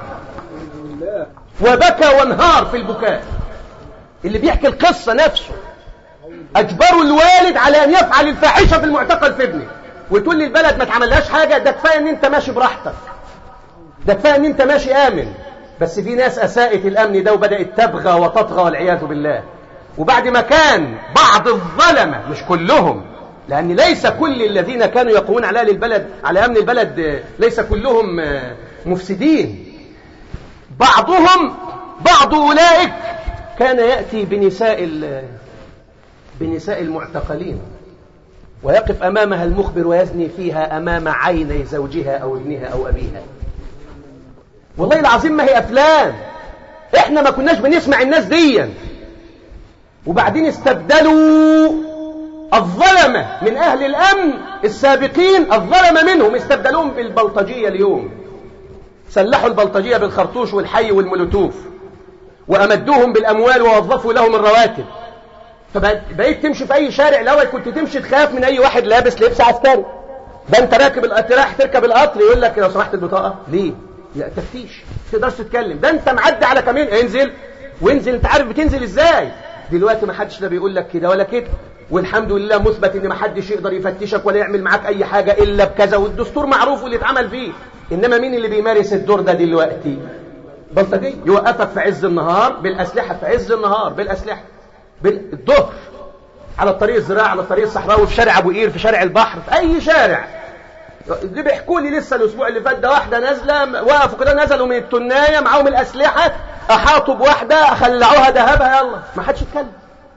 وبكى وانهار في البكاء. اللي بيحكي القصة نفسه أجبروا الوالد على أن يفعل الفاحشة في المعتقل في ابنه، وتقول لي البلد ما تعملهاش حاجة؟ ده كفاية أن أنت ماشي براحتك، ده كفاية أن أنت ماشي آمن. بس في ناس أساءت الأمن ده وبدأت تبغى وتطغى والعياذ بالله. وبعد ما كان بعض الظلمة، مش كلهم، لأن ليس كل الذين كانوا يقومون على البلد على أمن البلد ليس كلهم مفسدين، بعضهم بعض أولئك كان يأتي بنساء بنساء المعتقلين ويقف أمامها المخبر ويزني فيها أمام عيني زوجها أو ابنها أو أبيها. والله العظيم ما هي أفلام، إحنا ما كناش بنسمع الناس دي. وبعدين استبدلوا الظلمة من أهل الأمن السابقين، الظلمة منهم استبدلوهم بالبلطجية. اليوم سلحوا البلطجية بالخرطوش والحي والمولوتوف وأمدوهم بالأموال ووظفوا لهم الرواتب. فبقيت تمشي في أي شارع، الأول كنت تمشي تخاف من أي واحد لابس لبس عسكري. ده أنت راكب القطر، رايح تركب القطر يقول لك لو سمحت البطاقة ليه؟ لا تفتيش، ما تقدرش تتكلم. ده أنت معدي على كمين، انزل وانزل. أنت عارف بتنزل إزاي؟ دلوقتي ما حدش لا بيقول لك كده ولا كده، والحمد لله مثبت ان ما حدش يقدر يفتشك ولا يعمل معاك اي حاجة الا بكذا، والدستور معروف واللي اتعمل فيه. انما مين اللي بيمارس الدور ده دلوقتي؟ بلطجي. يوقفك في عز النهار بالاسلحة، في عز النهار بالاسلحة، بالظهر على الطريق الزراعي، على الطريق الصحراوي، في شارع ابو قير، في شارع البحر، في اي شارع. اللي بيحكوا لي لسه الاسبوع اللي فات ده واحده نازله، وقفوا كده نزلوا من التنايه معاهم الاسلحه، احاطوا بواحده خلعوها ذهبها، يلا ما حدش يتكلم.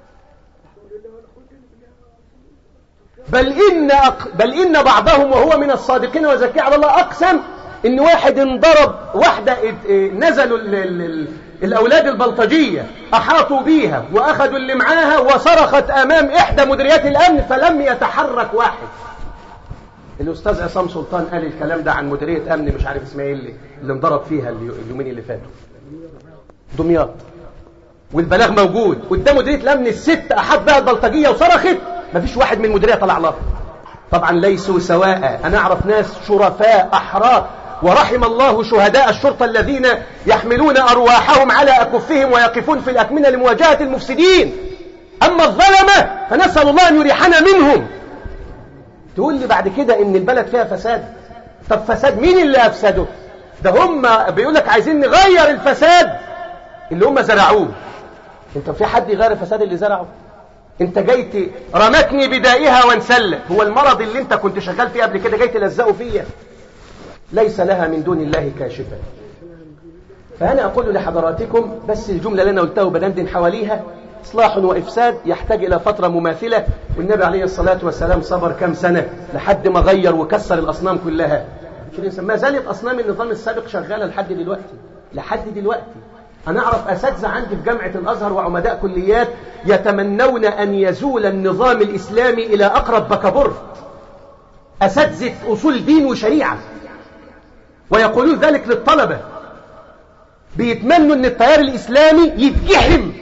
بل ان أق... بل ان بعضهم وهو من الصادقين وزكي على الله اقسم ان واحد انضرب واحده، نزلوا ال... ال... الاولاد البلطجيه احاطوا بيها واخذوا اللي معاها وصرخت امام احدى مديريات الامن فلم يتحرك واحد. الأستاذ عصام سلطان قال الكلام ده عن مديرية أمن مش عارف اسمها ايه اللي, اللي انضرب فيها اليومين اللي فاتوا، دمياط. والبلاغ موجود قدام مديرية الأمن، الست أحط بها البلطجية وصرخت، مفيش واحد من المديرية طلع لها. طبعا ليسوا سواء. أنا أعرف ناس شرفاء أحرار، ورحم الله شهداء الشرطة الذين يحملون أرواحهم على أكفهم ويقفون في الأكمنة لمواجهة المفسدين. أما الظلمة فنسأل الله أن يريحنا منهم. تقول لي بعد كده ان البلد فيها فساد. طب فساد مين اللي افسده؟ ده هم بيقول لك عايزين نغير الفساد اللي هم زرعوه. انت في حد يغير الفساد اللي زرعه؟ انت جاي رمتني بدائها وانسلت. هو المرض اللي انت كنت شغال فيه قبل كده جاي تلزقه فيا؟ ليس لها من دون الله كاشفة. فانا اقول لحضراتكم بس الجملة اللي انا قلتها وبدندن حواليها، إصلاح وإفساد يحتاج إلى فترة مماثلة، والنبي عليه الصلاة والسلام صبر كم سنة لحد ما غير وكسر الأصنام كلها. ما زالت أصنام النظام السابق شغالة لحد دلوقتي لحد دلوقتي. أنا أعرف أساتذة عندي في جامعة الأزهر وعمداء كليات يتمنون أن يزول النظام الإسلامي إلى أقرب بكابورت، أساتذة أصول دين وشريعة، ويقولون ذلك للطلبة. بيتمنوا أن التيار الإسلامي يتجحم.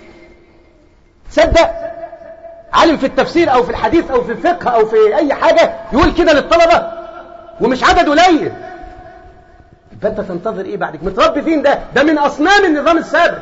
صدق عالم في التفسير أو في الحديث أو في الفقه أو في أي حاجة يقول كده للطلبة، ومش عدد قليل. فأنت تنتظر إيه بعدك؟ متربي فين ده؟ ده من أصنام النظام السابق.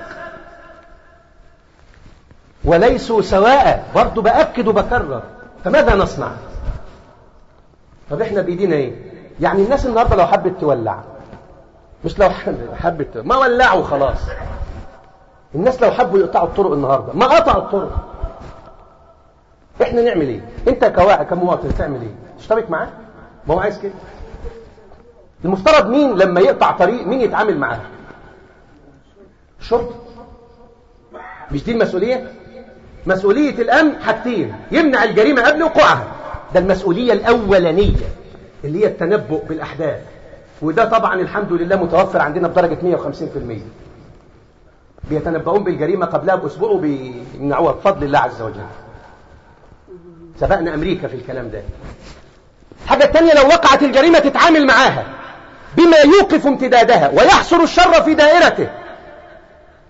وليسوا سواء، برضو بأكد وبكرر. فماذا نصنع؟ طب إحنا بإيدينا إيه؟ يعني الناس النهاردة لو حبت تولع، مش لو حبت ما ولعوا خلاص. الناس لو حبوا يقطعوا الطرق النهاردة ما قطعوا الطرق. احنا نعمل ايه؟ انت كواعي كمواطن تعمل ايه؟ تشترك معاه؟ ما هو عايز كده. المفترض مين لما يقطع طريق مين يتعامل معاه؟ الشرطة. مش دي المسؤولية؟ مسؤولية الامن حاجتين: يمنع الجريمة قبل وقوعها، ده المسؤولية الاولانية اللي هي التنبؤ بالاحداث، وده طبعا الحمد لله متوفر عندنا بدرجة مية وخمسين بالمية. بيتنبؤون بالجريمة قبلها بأسبوع وبيمنعوها بفضل الله عز وجل. سبقنا أمريكا في الكلام ده. حاجة تانية، لو وقعت الجريمة تتعامل معاها بما يوقف امتدادها ويحصر الشر في دائرته.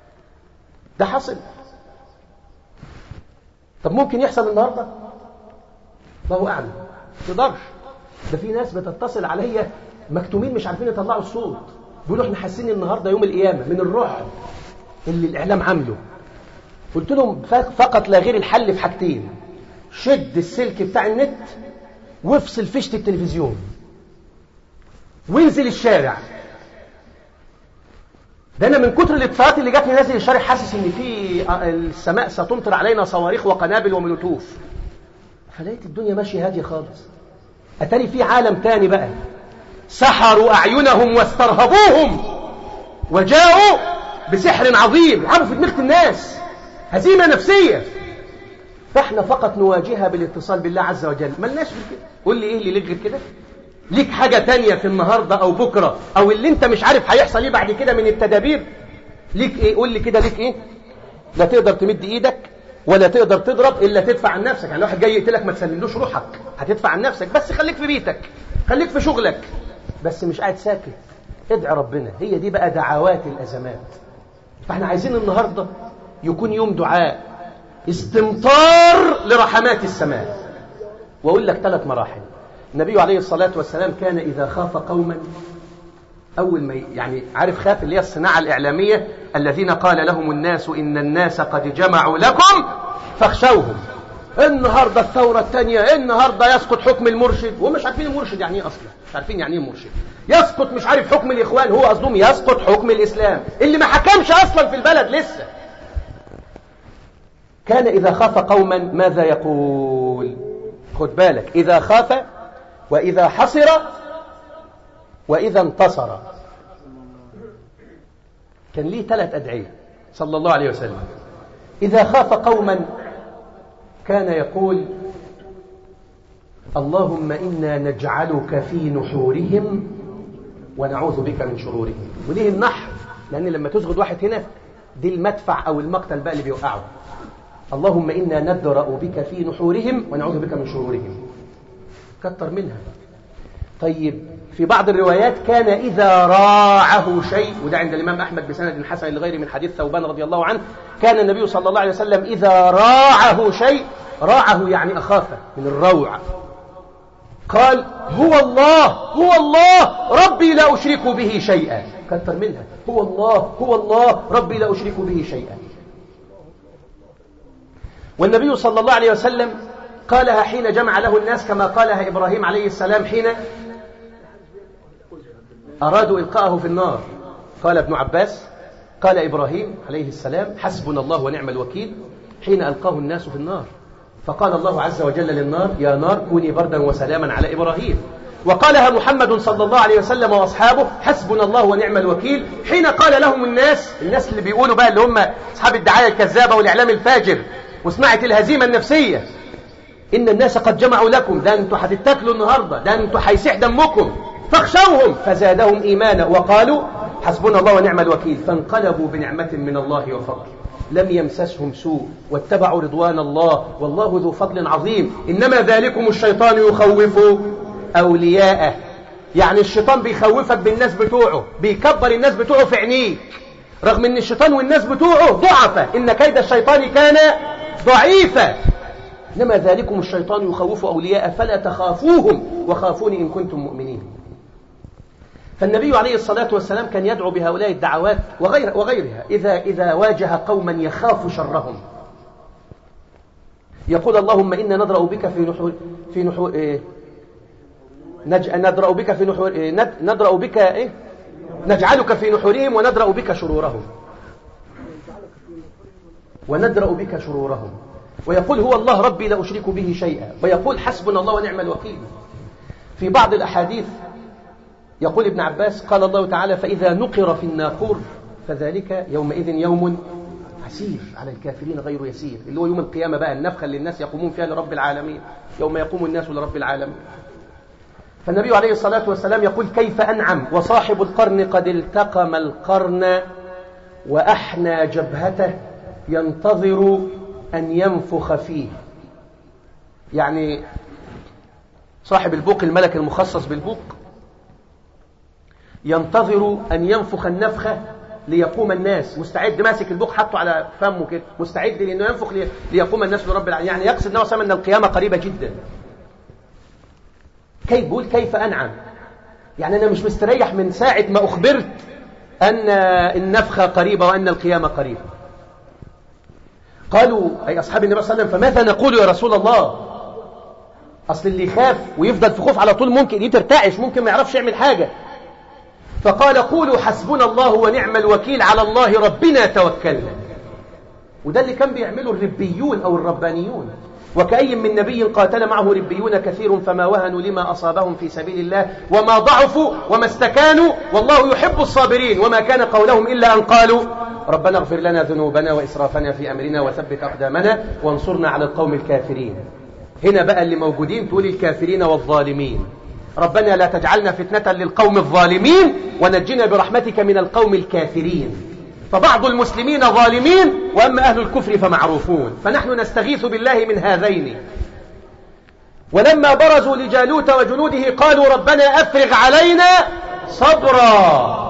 ده حصل. طب ممكن يحصل النهاردة؟ الله أعلم. ما تقدرش. ده في ناس بتتصل عليا مكتومين مش عارفين يطلعوا الصوت، بيقولوا احنا حاسين النهارده يوم القيامة من الرعب اللي الإعلام عامله. قلت لهم فقط لا غير الحل في حاجتين: شد السلك بتاع النت وافصل فيشة التلفزيون وانزل الشارع. ده انا من كتر الاطفاءات اللي جاتني نازل الشارع حاسس ان في السماء ستمطر علينا صواريخ وقنابل وملوتوف. فلقيت الدنيا ماشيه هاديه خالص. اتاري في عالم تاني بقى، سحروا اعينهم واسترهبوهم وجاءوا بسحر عظيم، عرفوا في دماغ الناس هزيمه نفسيه. فاحنا فقط نواجهها بالاتصال بالله عز وجل، ملناش في كده. قول لي ايه اللي ليك غير كده؟ ليك حاجة تانية في النهاردة أو بكرة أو اللي أنت مش عارف هيحصل إيه بعد كده من التدابير؟ ليك إيه؟ قول لي كده، ليك إيه؟ لا تقدر تمد إيدك ولا تقدر تضرب إلا تدفع عن نفسك. يعني لو واحد جاي يقتلك ما تسلملوش روحك، هتدفع عن نفسك. بس خليك في بيتك، خليك في شغلك، بس مش قاعد ساكت. ادعي ربنا. هي دي بقى دعوات الأزمات. فاحنا عايزين النهاردة يكون يوم دعاء، استمطار لرحمات السماء. وأقول لك ثلاث مراحل. النبي عليه الصلاة والسلام كان إذا خاف قوما، أول ما يعني عارف خاف اللي هي الصناعة الإعلامية، الذين قال لهم الناس إن الناس قد جمعوا لكم فاخشوهم. النهاردة الثورة الثانية، النهاردة يسقط حكم المرشد، ومش عارفين المرشد يعني ايه أصلا، مش عارفين يعني ايه مرشد. يسقط مش عارف حكم الإخوان، هو قصدهم يسقط حكم الإسلام اللي ما حكمش أصلا في البلد لسه. كان إذا خاف قوما ماذا يقول؟ خد بالك، إذا خاف وإذا حصر وإذا انتصر. كان ليه ثلاث أدعية صلى الله عليه وسلم. إذا خاف قوما كان يقول: اللهم إنا نجعلك في نحورهم ونعوذ بك من شرورهم. وليه النحر؟ لأن لما تسجد واحد هنا دي المدفع أو المقتل بقى اللي بيوقعه. اللهم إنا ندرأ بك في نحورهم ونعوذ بك من شرورهم. كتر منها. طيب في بعض الروايات كان إذا راعه شيء، وده عند الإمام أحمد بسند حسن لغيره من حديث ثوبان رضي الله عنه، كان النبي صلى الله عليه وسلم إذا راعه شيء، راعه يعني أخافه من الروع، قال: هو الله هو الله ربي لا أشرك به شيئا. كتر منها. هو الله هو الله ربي لا أشرك به شيئا. والنبي صلى الله عليه وسلم قالها حين جمع له الناس، كما قالها إبراهيم عليه السلام حين أرادوا إلقاءه في النار. قال ابن عباس: قال إبراهيم عليه السلام: حسبنا الله ونعم الوكيل، حين ألقاه الناس في النار. فقال الله عز وجل للنار: يا نار كوني بردا وسلاما على إبراهيم. وقالها محمد صلى الله عليه وسلم وأصحابه: حسبنا الله ونعم الوكيل، حين قال لهم الناس، الناس اللي بيقولوا بقى اللي هم أصحاب الدعاية الكذابة والإعلام الفاجر وصناعة الهزيمة النفسية: إن الناس قد جمعوا لكم، ده أنتوا هتتاكلوا النهاردة، ده أنتوا هيسيح دمكم، فاخشوهم. فزادهم إيمانا وقالوا حسبنا الله ونعم الوكيل. فانقلبوا بنعمة من الله وفضل، لم يمسسهم سوء واتبعوا رضوان الله، والله ذو فضل عظيم. إنما ذلكم الشيطان يخوف أولياءه. يعني الشيطان بيخوفك بالناس بتوعه، بيكبر الناس بتوعه في عينيك، رغم ان الشيطان والناس بتوعه ضعفة، إن كيد الشيطان كان ضعيفا. إنما ذلكم الشيطان يخوف أولياءه فلا تخافوهم وخافوني إن كنتم مؤمنين. فالنبي عليه الصلاة والسلام كان يدعو بهؤلاء الدعوات وغير وغيرها إذا, إذا واجه قوما يخاف شرهم. يقول: اللهم إنا ندرأ بك في نحور في نحور إيه؟ نج... ندرأ بك في نحور إيه؟ ند... ندرأ بك إيه؟ نجعلك في نحورهم وندرأ بك شرورهم وندرأ بك شرورهم. ويقول: هو الله ربي لا أشرك به شيئا. ويقول: حسبنا الله ونعم الوكيل. في بعض الأحاديث يقول ابن عباس: قال الله تعالى: فإذا نقر في الناقور فذلك يومئذ يوم عسير على الكافرين غير يسير، اللي هو يوم القيامة بقى، النفخة اللي الناس يقومون فيها لرب العالمين، يوم يقوم الناس لرب العالمين. فالنبي عليه الصلاة والسلام يقول: كيف أنعم وصاحب القرن قد التقم القرن وأحنى جبهته ينتظر أن ينفخ فيه. يعني صاحب البوق، الملك المخصص بالبوق، ينتظر أن ينفخ النفخة ليقوم الناس، مستعد، ماسك البوق حطه على فمه كده، مستعد لأنه ينفخ ليقوم الناس لرب العالمين. يعني يقصد نوع سمى أن القيامة قريبة جدا. كيف بقول كيف أنعم؟ يعني أنا مش مستريح من ساعة ما أخبرت أن النفخة قريبة وأن القيامة قريبة. قالوا أي أصحاب النبي صلى الله عليه وسلم فماذا نقول يا رسول الله؟ أصل اللي يخاف ويفضل في خوف على طول ممكن يترتعش، ممكن ما يعرفش يعمل حاجة. فقال قولوا حسبنا الله ونعم الوكيل، على الله ربنا توكلنا. وده اللي كان بيعمله الربيون أو الربانيون. وكأي من نبي قاتل معه ربيون كثير فما وهنوا لما أصابهم في سبيل الله وما ضعفوا وما استكانوا والله يحب الصابرين وما كان قولهم إلا أن قالوا ربنا اغفر لنا ذنوبنا وإسرافنا في أمرنا وثبت أقدامنا وانصرنا على القوم الكافرين. هنا بقى اللي موجودين تقول الكافرين والظالمين. ربنا لا تجعلنا فتنة للقوم الظالمين ونجنا برحمتك من القوم الكافرين. فبعض المسلمين ظالمين وأما أهل الكفر فمعروفون، فنحن نستغيث بالله من هذين. ولما برزوا لجالوت وجنوده قالوا ربنا أفرغ علينا صبرا.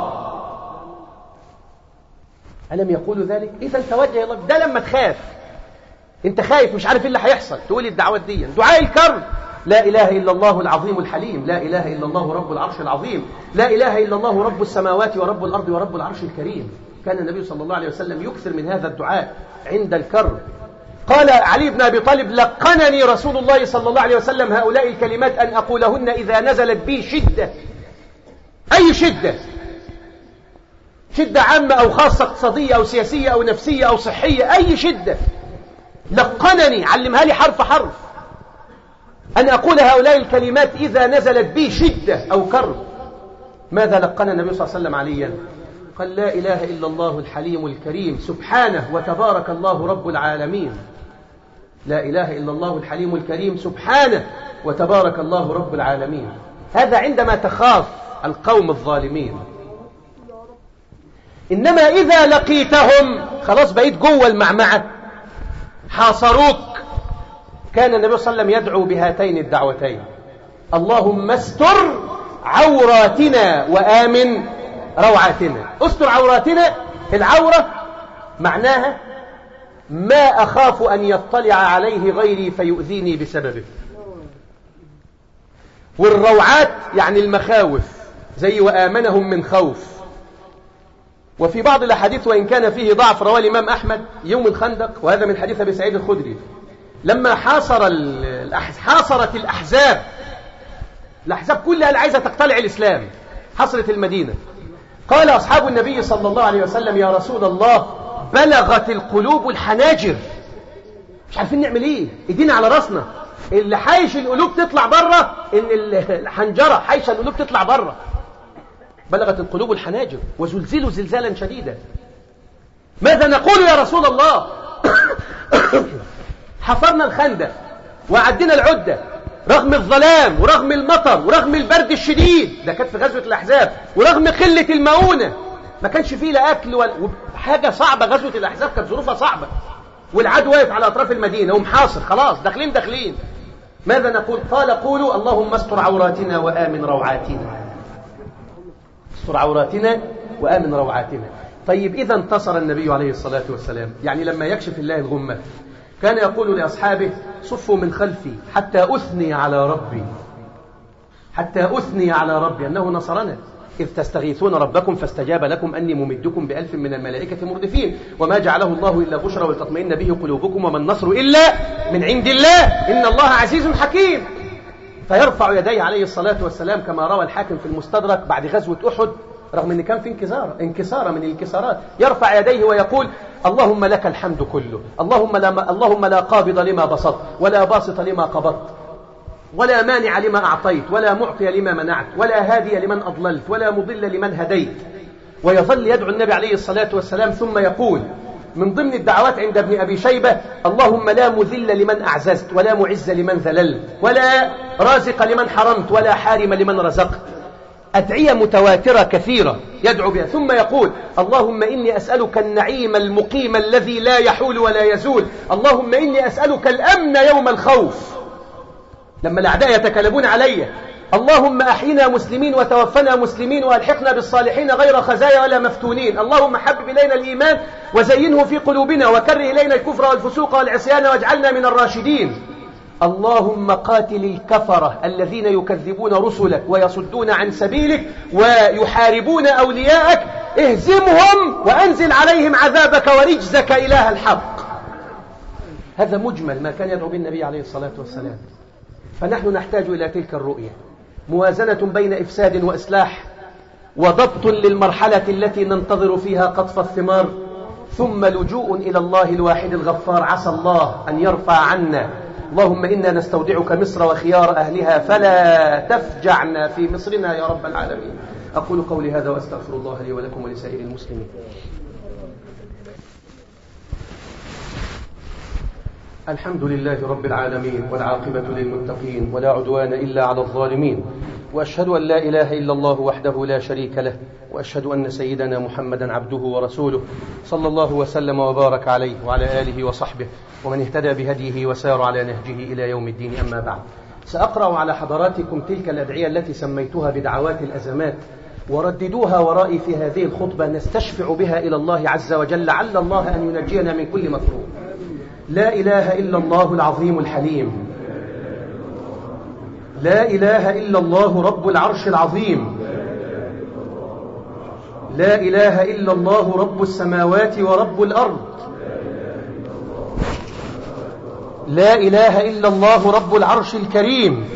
ألم يقولوا ذلك؟ إذا توجه الله. ده لما تخاف، انت خايف مش عارف ايه اللي هيحصل، تقول الدعوات دي دعاء الكرب. لا إله إلا الله العظيم الحليم، لا إله إلا الله رب العرش العظيم، لا إله إلا الله رب السماوات ورب الأرض ورب العرش الكريم. كان النبي صلى الله عليه وسلم يكثر من هذا الدعاء عند الكرب. قال علي بن أبي طالب لقنني رسول الله صلى الله عليه وسلم هؤلاء الكلمات أن أقولهن إذا نزلت بي شدة. أي شدة؟ شدة عامة أو خاصة، اقتصادية أو سياسية أو نفسية أو صحية، أي شدة. لقنني، علمها لي حرف حرف، أن أقول هؤلاء الكلمات إذا نزلت بي شدة أو كرب. ماذا لقن النبي صلى الله عليه وسلم عليا؟ قال لا إله إلا الله الحليم الكريم سبحانه وتبارك الله رب العالمين. لا إله إلا الله الحليم الكريم سبحانه وتبارك الله رب العالمين. هذا عندما تخاف القوم الظالمين. إنما إذا لقيتهم خلاص بقيت جوه المعمعة حاصروك، كان النبي صلى الله عليه وسلم يدعو بهاتين الدعوتين: اللهم استر عوراتنا وآمن روعاتنا. استر عوراتنا، العورة معناها ما أخاف أن يطلع عليه غيري فيؤذيني بسببه. والروعات يعني المخاوف، زي وآمنهم من خوف. وفي بعض الأحاديث وإن كان فيه ضعف رواه الإمام أحمد يوم الخندق، وهذا من حديث أبي سعيد الخدري، لما حاصر حاصرت الأحزاب، الأحزاب كلها اللي عايزة تقتلع الإسلام، حصرت المدينة، قال أصحاب النبي صلى الله عليه وسلم يا رسول الله بلغت القلوب الحناجر، مش عارفين نعمل إيه، إيدينا على رأسنا، اللي حايش القلوب تطلع بره، إن الحنجرة حايشة القلوب تطلع بره. بلغت القلوب الحناجر وزلزلوا زلزالا شديدا. ماذا نقول يا رسول الله؟ حفرنا الخندق وعدنا العدة رغم الظلام ورغم المطر ورغم البرد الشديد، ده كانت في غزوة الأحزاب، ورغم قلة المؤونة، ما كانش فيه لا أكل ولا حاجة صعبة. غزوة الأحزاب كانت ظروفها صعبة، والعدو واقف على أطراف المدينة ومحاصر، خلاص داخلين داخلين. ماذا نقول؟ قال قولوا اللهم استر عوراتنا وآمن روعاتنا. استر عوراتنا وآمن روعاتنا. طيب إذا انتصر النبي عليه الصلاة والسلام، يعني لما يكشف الله الغمة كان يقول لأصحابه صفوا من خلفي حتى أثني على ربي، حتى أثني على ربي أنه نصرنا، إذ تستغيثون ربكم فاستجاب لكم أني ممدكم بألف من الملائكة مردفين وما جعله الله إلا بشرى ولتطمئن به قلوبكم وما النصر إلا من عند الله إن الله عزيز حكيم. فيرفع يديه عليه الصلاة والسلام كما روى الحاكم في المستدرك بعد غزوة أحد، رغم أن كان في انكسار انكسار من الانكسارات، يرفع يديه ويقول اللهم لك الحمد كله، اللهم لا, اللهم لا قابض لما بسطت ولا باسط لما قبضت ولا مانع لما أعطيت ولا معطي لما منعت ولا هادي لمن أضللت ولا مضل لمن هديت. ويظل يدعو النبي عليه الصلاة والسلام ثم يقول من ضمن الدعوات عند ابن أبي شيبة اللهم لا مذل لمن أعززت ولا معز لمن ذللت ولا رازق لمن حرمت ولا حارم لمن رزقت. أدعية متواترة كثيرة يدعو بها، ثم يقول اللهم إني أسألك النعيم المقيم الذي لا يحول ولا يزول، اللهم إني أسألك الأمن يوم الخوف لما الأعداء يتكلمون علي، اللهم أحينا مسلمين وتوفنا مسلمين وألحقنا بالصالحين غير خزايا ولا مفتونين، اللهم حبب إلينا الإيمان وزينه في قلوبنا وكره إلينا الكفر والفسوق والعصيان واجعلنا من الراشدين. اللهم قاتل الكفرة الذين يكذبون رسلك ويصدون عن سبيلك ويحاربون أولياءك، اهزمهم وأنزل عليهم عذابك ورجزك إله الحق. هذا مجمل ما كان يدعو به النبي عليه الصلاة والسلام. فنحن نحتاج إلى تلك الرؤية، موازنة بين إفساد وإصلاح، وضبط للمرحلة التي ننتظر فيها قطف الثمار، ثم لجوء إلى الله الواحد الغفار. عسى الله أن يرفع عنا. اللهم إنا نستودعك مصر وخيار أهلها فلا تفجعنا في مصرنا يا رب العالمين. أقول قولي هذا وأستغفر الله لي ولكم ولسائر المسلمين. الحمد لله رب العالمين، والعاقبة للمتقين، ولا عدوان إلا على الظالمين، وأشهد أن لا إله إلا الله وحده لا شريك له، وأشهد أن سيدنا محمدا عبده ورسوله، صلى الله وسلم وبارك عليه وعلى آله وصحبه ومن اهتدى بهديه وسار على نهجه إلى يوم الدين. أما بعد، سأقرأ على حضراتكم تلك الأدعية التي سميتها بدعوات الأزمات، ورددوها ورائي في هذه الخطبة نستشفع بها إلى الله عز وجل، لعل الله أن ينجينا من كل مكروه. لا إله إلا الله العظيم الحليم، لا إله إلا الله رب العرش العظيم، لا إله إلا الله رب السماوات ورب الأرض، لا إله إلا الله رب العرش الكريم،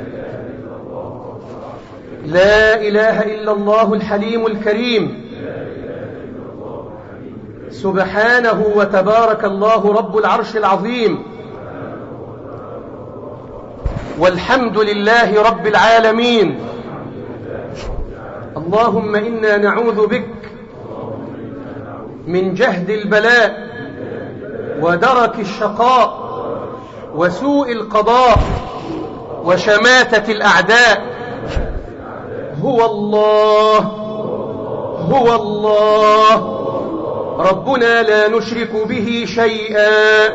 لا إله إلا الله الحليم الكريم، سبحانه وتبارك الله رب العرش العظيم، والحمد لله رب العالمين. اللهم إنا نعوذ بك من جهد البلاء ودرك الشقاء وسوء القضاء وشماتة الأعداء. هو الله هو الله ربنا لا نشرك به شيئا،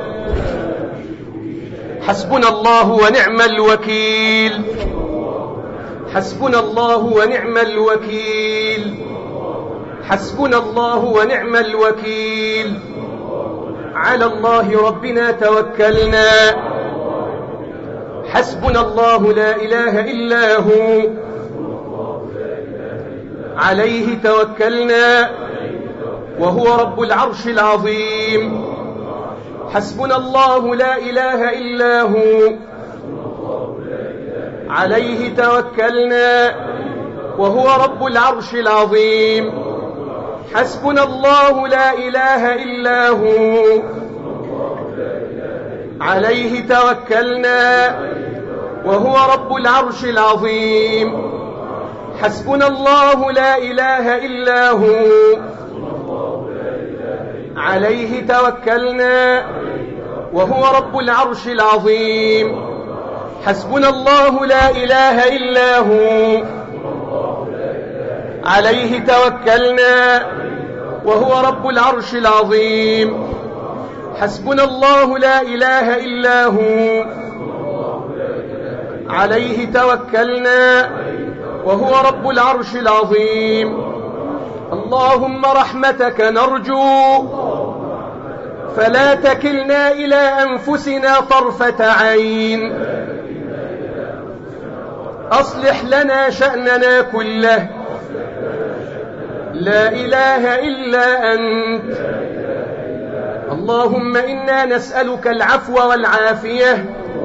حسبنا الله ونعم الوكيل، حسبنا الله ونعم الوكيل، حسبنا الله ونعم الوكيل. على الله ربنا توكلنا، حسبنا الله لا إله إلا هو، عليه توكلنا وهو رب العرش العظيم. حسبنا الله لا إله إلا هو، عليه توكلنا وهو رب العرش العظيم. حسبنا الله لا إله إلا هو، عليه توكلنا وهو رب العرش العظيم. حسبنا الله لا إله إلا هو، عليه توكلنا وهو رب العرش العظيم. حسبنا الله لا إله إلا هو، عليه توكلنا وهو رب العرش العظيم. حسبنا الله لا إله إلا هو، عليه توكلنا وهو رب العرش العظيم. اللهم رحمتك نرجو، فلا تكلنا إلى أنفسنا طرفة عين. أصلح لنا شأننا كله، لا إله إلا أنت. اللهم إنا نسألك العفو والعافية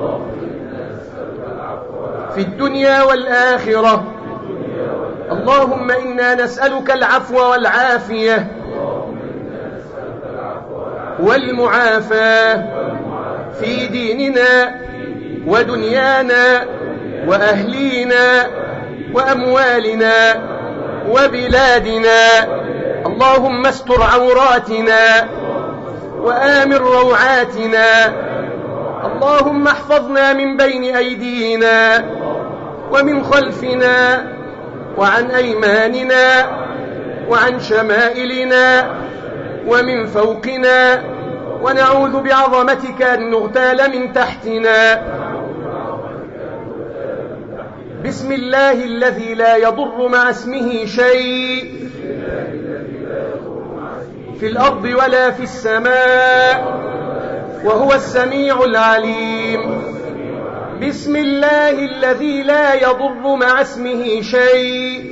في الدنيا والآخرة. اللهم إنا نسألك العفو والعافية والمعافاة في ديننا ودنيانا وأهلينا وأموالنا وبلادنا. اللهم استر عوراتنا وآمن روعاتنا. اللهم احفظنا من بين أيدينا ومن خلفنا وعن أيماننا وعن شمائلنا ومن فوقنا، ونعوذ بعظمتك أن نغتال من تحتنا. بسم الله الذي لا يضر مع اسمه شيء في الأرض ولا في السماء، وهو السميع العليم. بسم الله الذي لا يضر مع اسمه شيء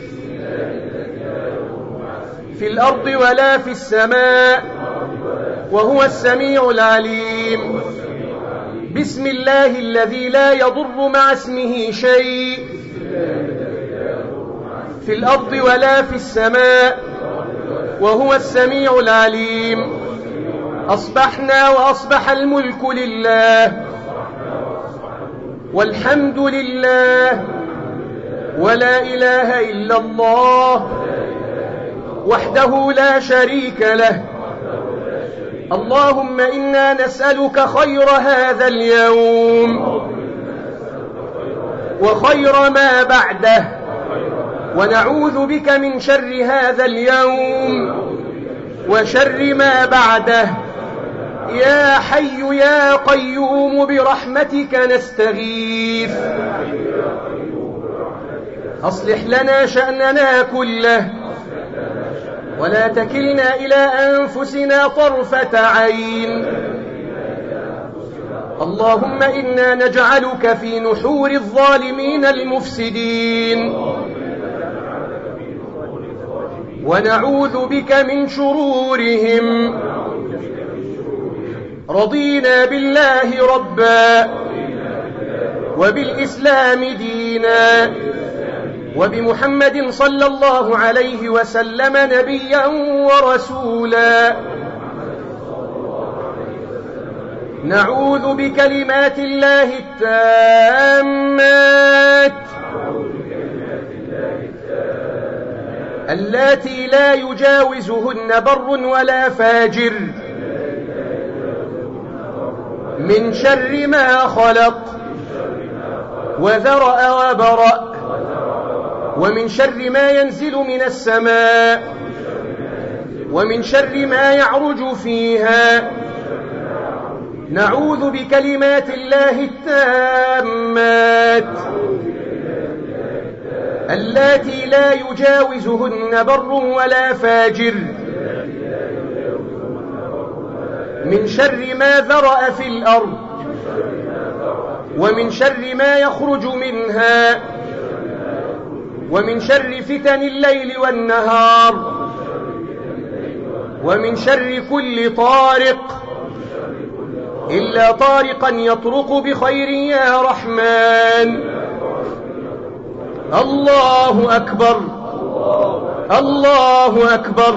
في الأرض ولا في السماء وهو السميع العليم. بسم الله الذي لا يضر مع اسمه شيء في الأرض ولا في السماء وهو السميع العليم. أصبحنا وأصبح الملك لله والحمد لله ولا إله إلا الله وحده لا شريك له. اللهم إنا نسألك خير هذا اليوم وخير ما بعده، ونعوذ بك من شر هذا اليوم وشر ما بعده. يا حي يا قيوم برحمتك نستغيث، أصلح لنا شأننا كله ولا تكلنا إلى أنفسنا طرفة عين. اللهم إنا نجعلك في نحور الظالمين المفسدين، ونعوذ بك من شرورهم. رضينا بالله ربا وبالإسلام دينا وبمحمد صلى الله عليه وسلم نبيا ورسولا. نعوذ بكلمات الله التامات اللاتي لا يجاوزهن بر ولا فاجر من شر ما خلق وذرأ وبرأ، ومن شر ما ينزل من السماء، ومن شر ما يعرج فيها. نعوذ بكلمات الله التامات اللاتي لا يجاوزهن بر ولا فاجر من شر ما ذرأ في الأرض، ومن شر ما يخرج منها، ومن شر فتن الليل والنهار، ومن شر كل طارق إلا طارقا يطرق بخير يا رحمن. الله أكبر الله أكبر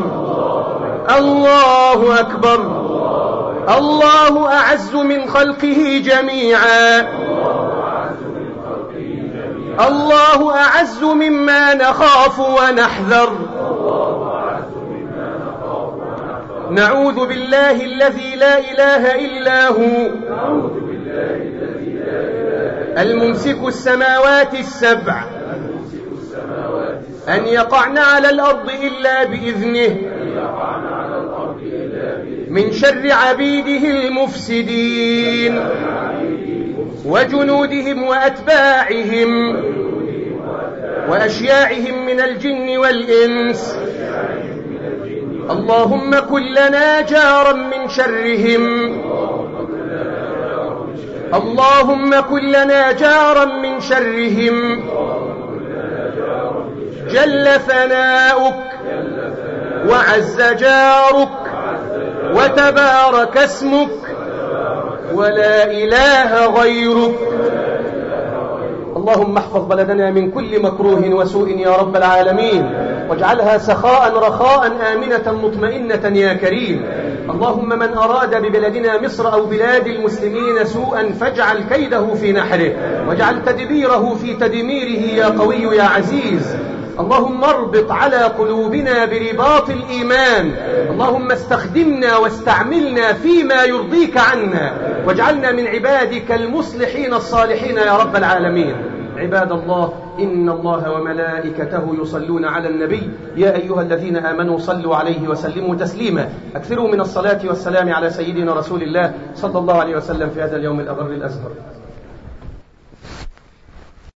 الله أكبر. الله أعز من خلقه جميعا، الله أعز مما نخاف ونحذر. نعوذ بالله الذي لا إله إلا هو الممسك السماوات السبع أن يقعن على الأرض إلا بإذنه من شر عبيده المفسدين وجنودهم وأتباعهم وأشياعهم من الجن والإنس. اللهم كن لنا جارا من شرهم، اللهم كن لنا جارا من شرهم. جل ثناؤك وعز جارك وتبارك اسمك ولا إله غيرك. اللهم احفظ بلدنا من كل مكروه وسوء يا رب العالمين، واجعلها سخاء رخاء آمنة مطمئنة يا كريم. اللهم من أراد ببلدنا مصر أو بلاد المسلمين سوءا فاجعل كيده في نحره، واجعل تدبيره في تدميره يا قوي يا عزيز. اللهم اربط على قلوبنا برباط الإيمان. اللهم استخدمنا واستعملنا فيما يرضيك عنا، واجعلنا من عبادك المصلحين الصالحين يا رب العالمين. عباد الله، إن الله وملائكته يصلون على النبي يا أيها الذين آمنوا صلوا عليه وسلموا تسليما. أكثروا من الصلاة والسلام على سيدنا رسول الله صلى الله عليه وسلم في هذا اليوم الأبر الأزهر.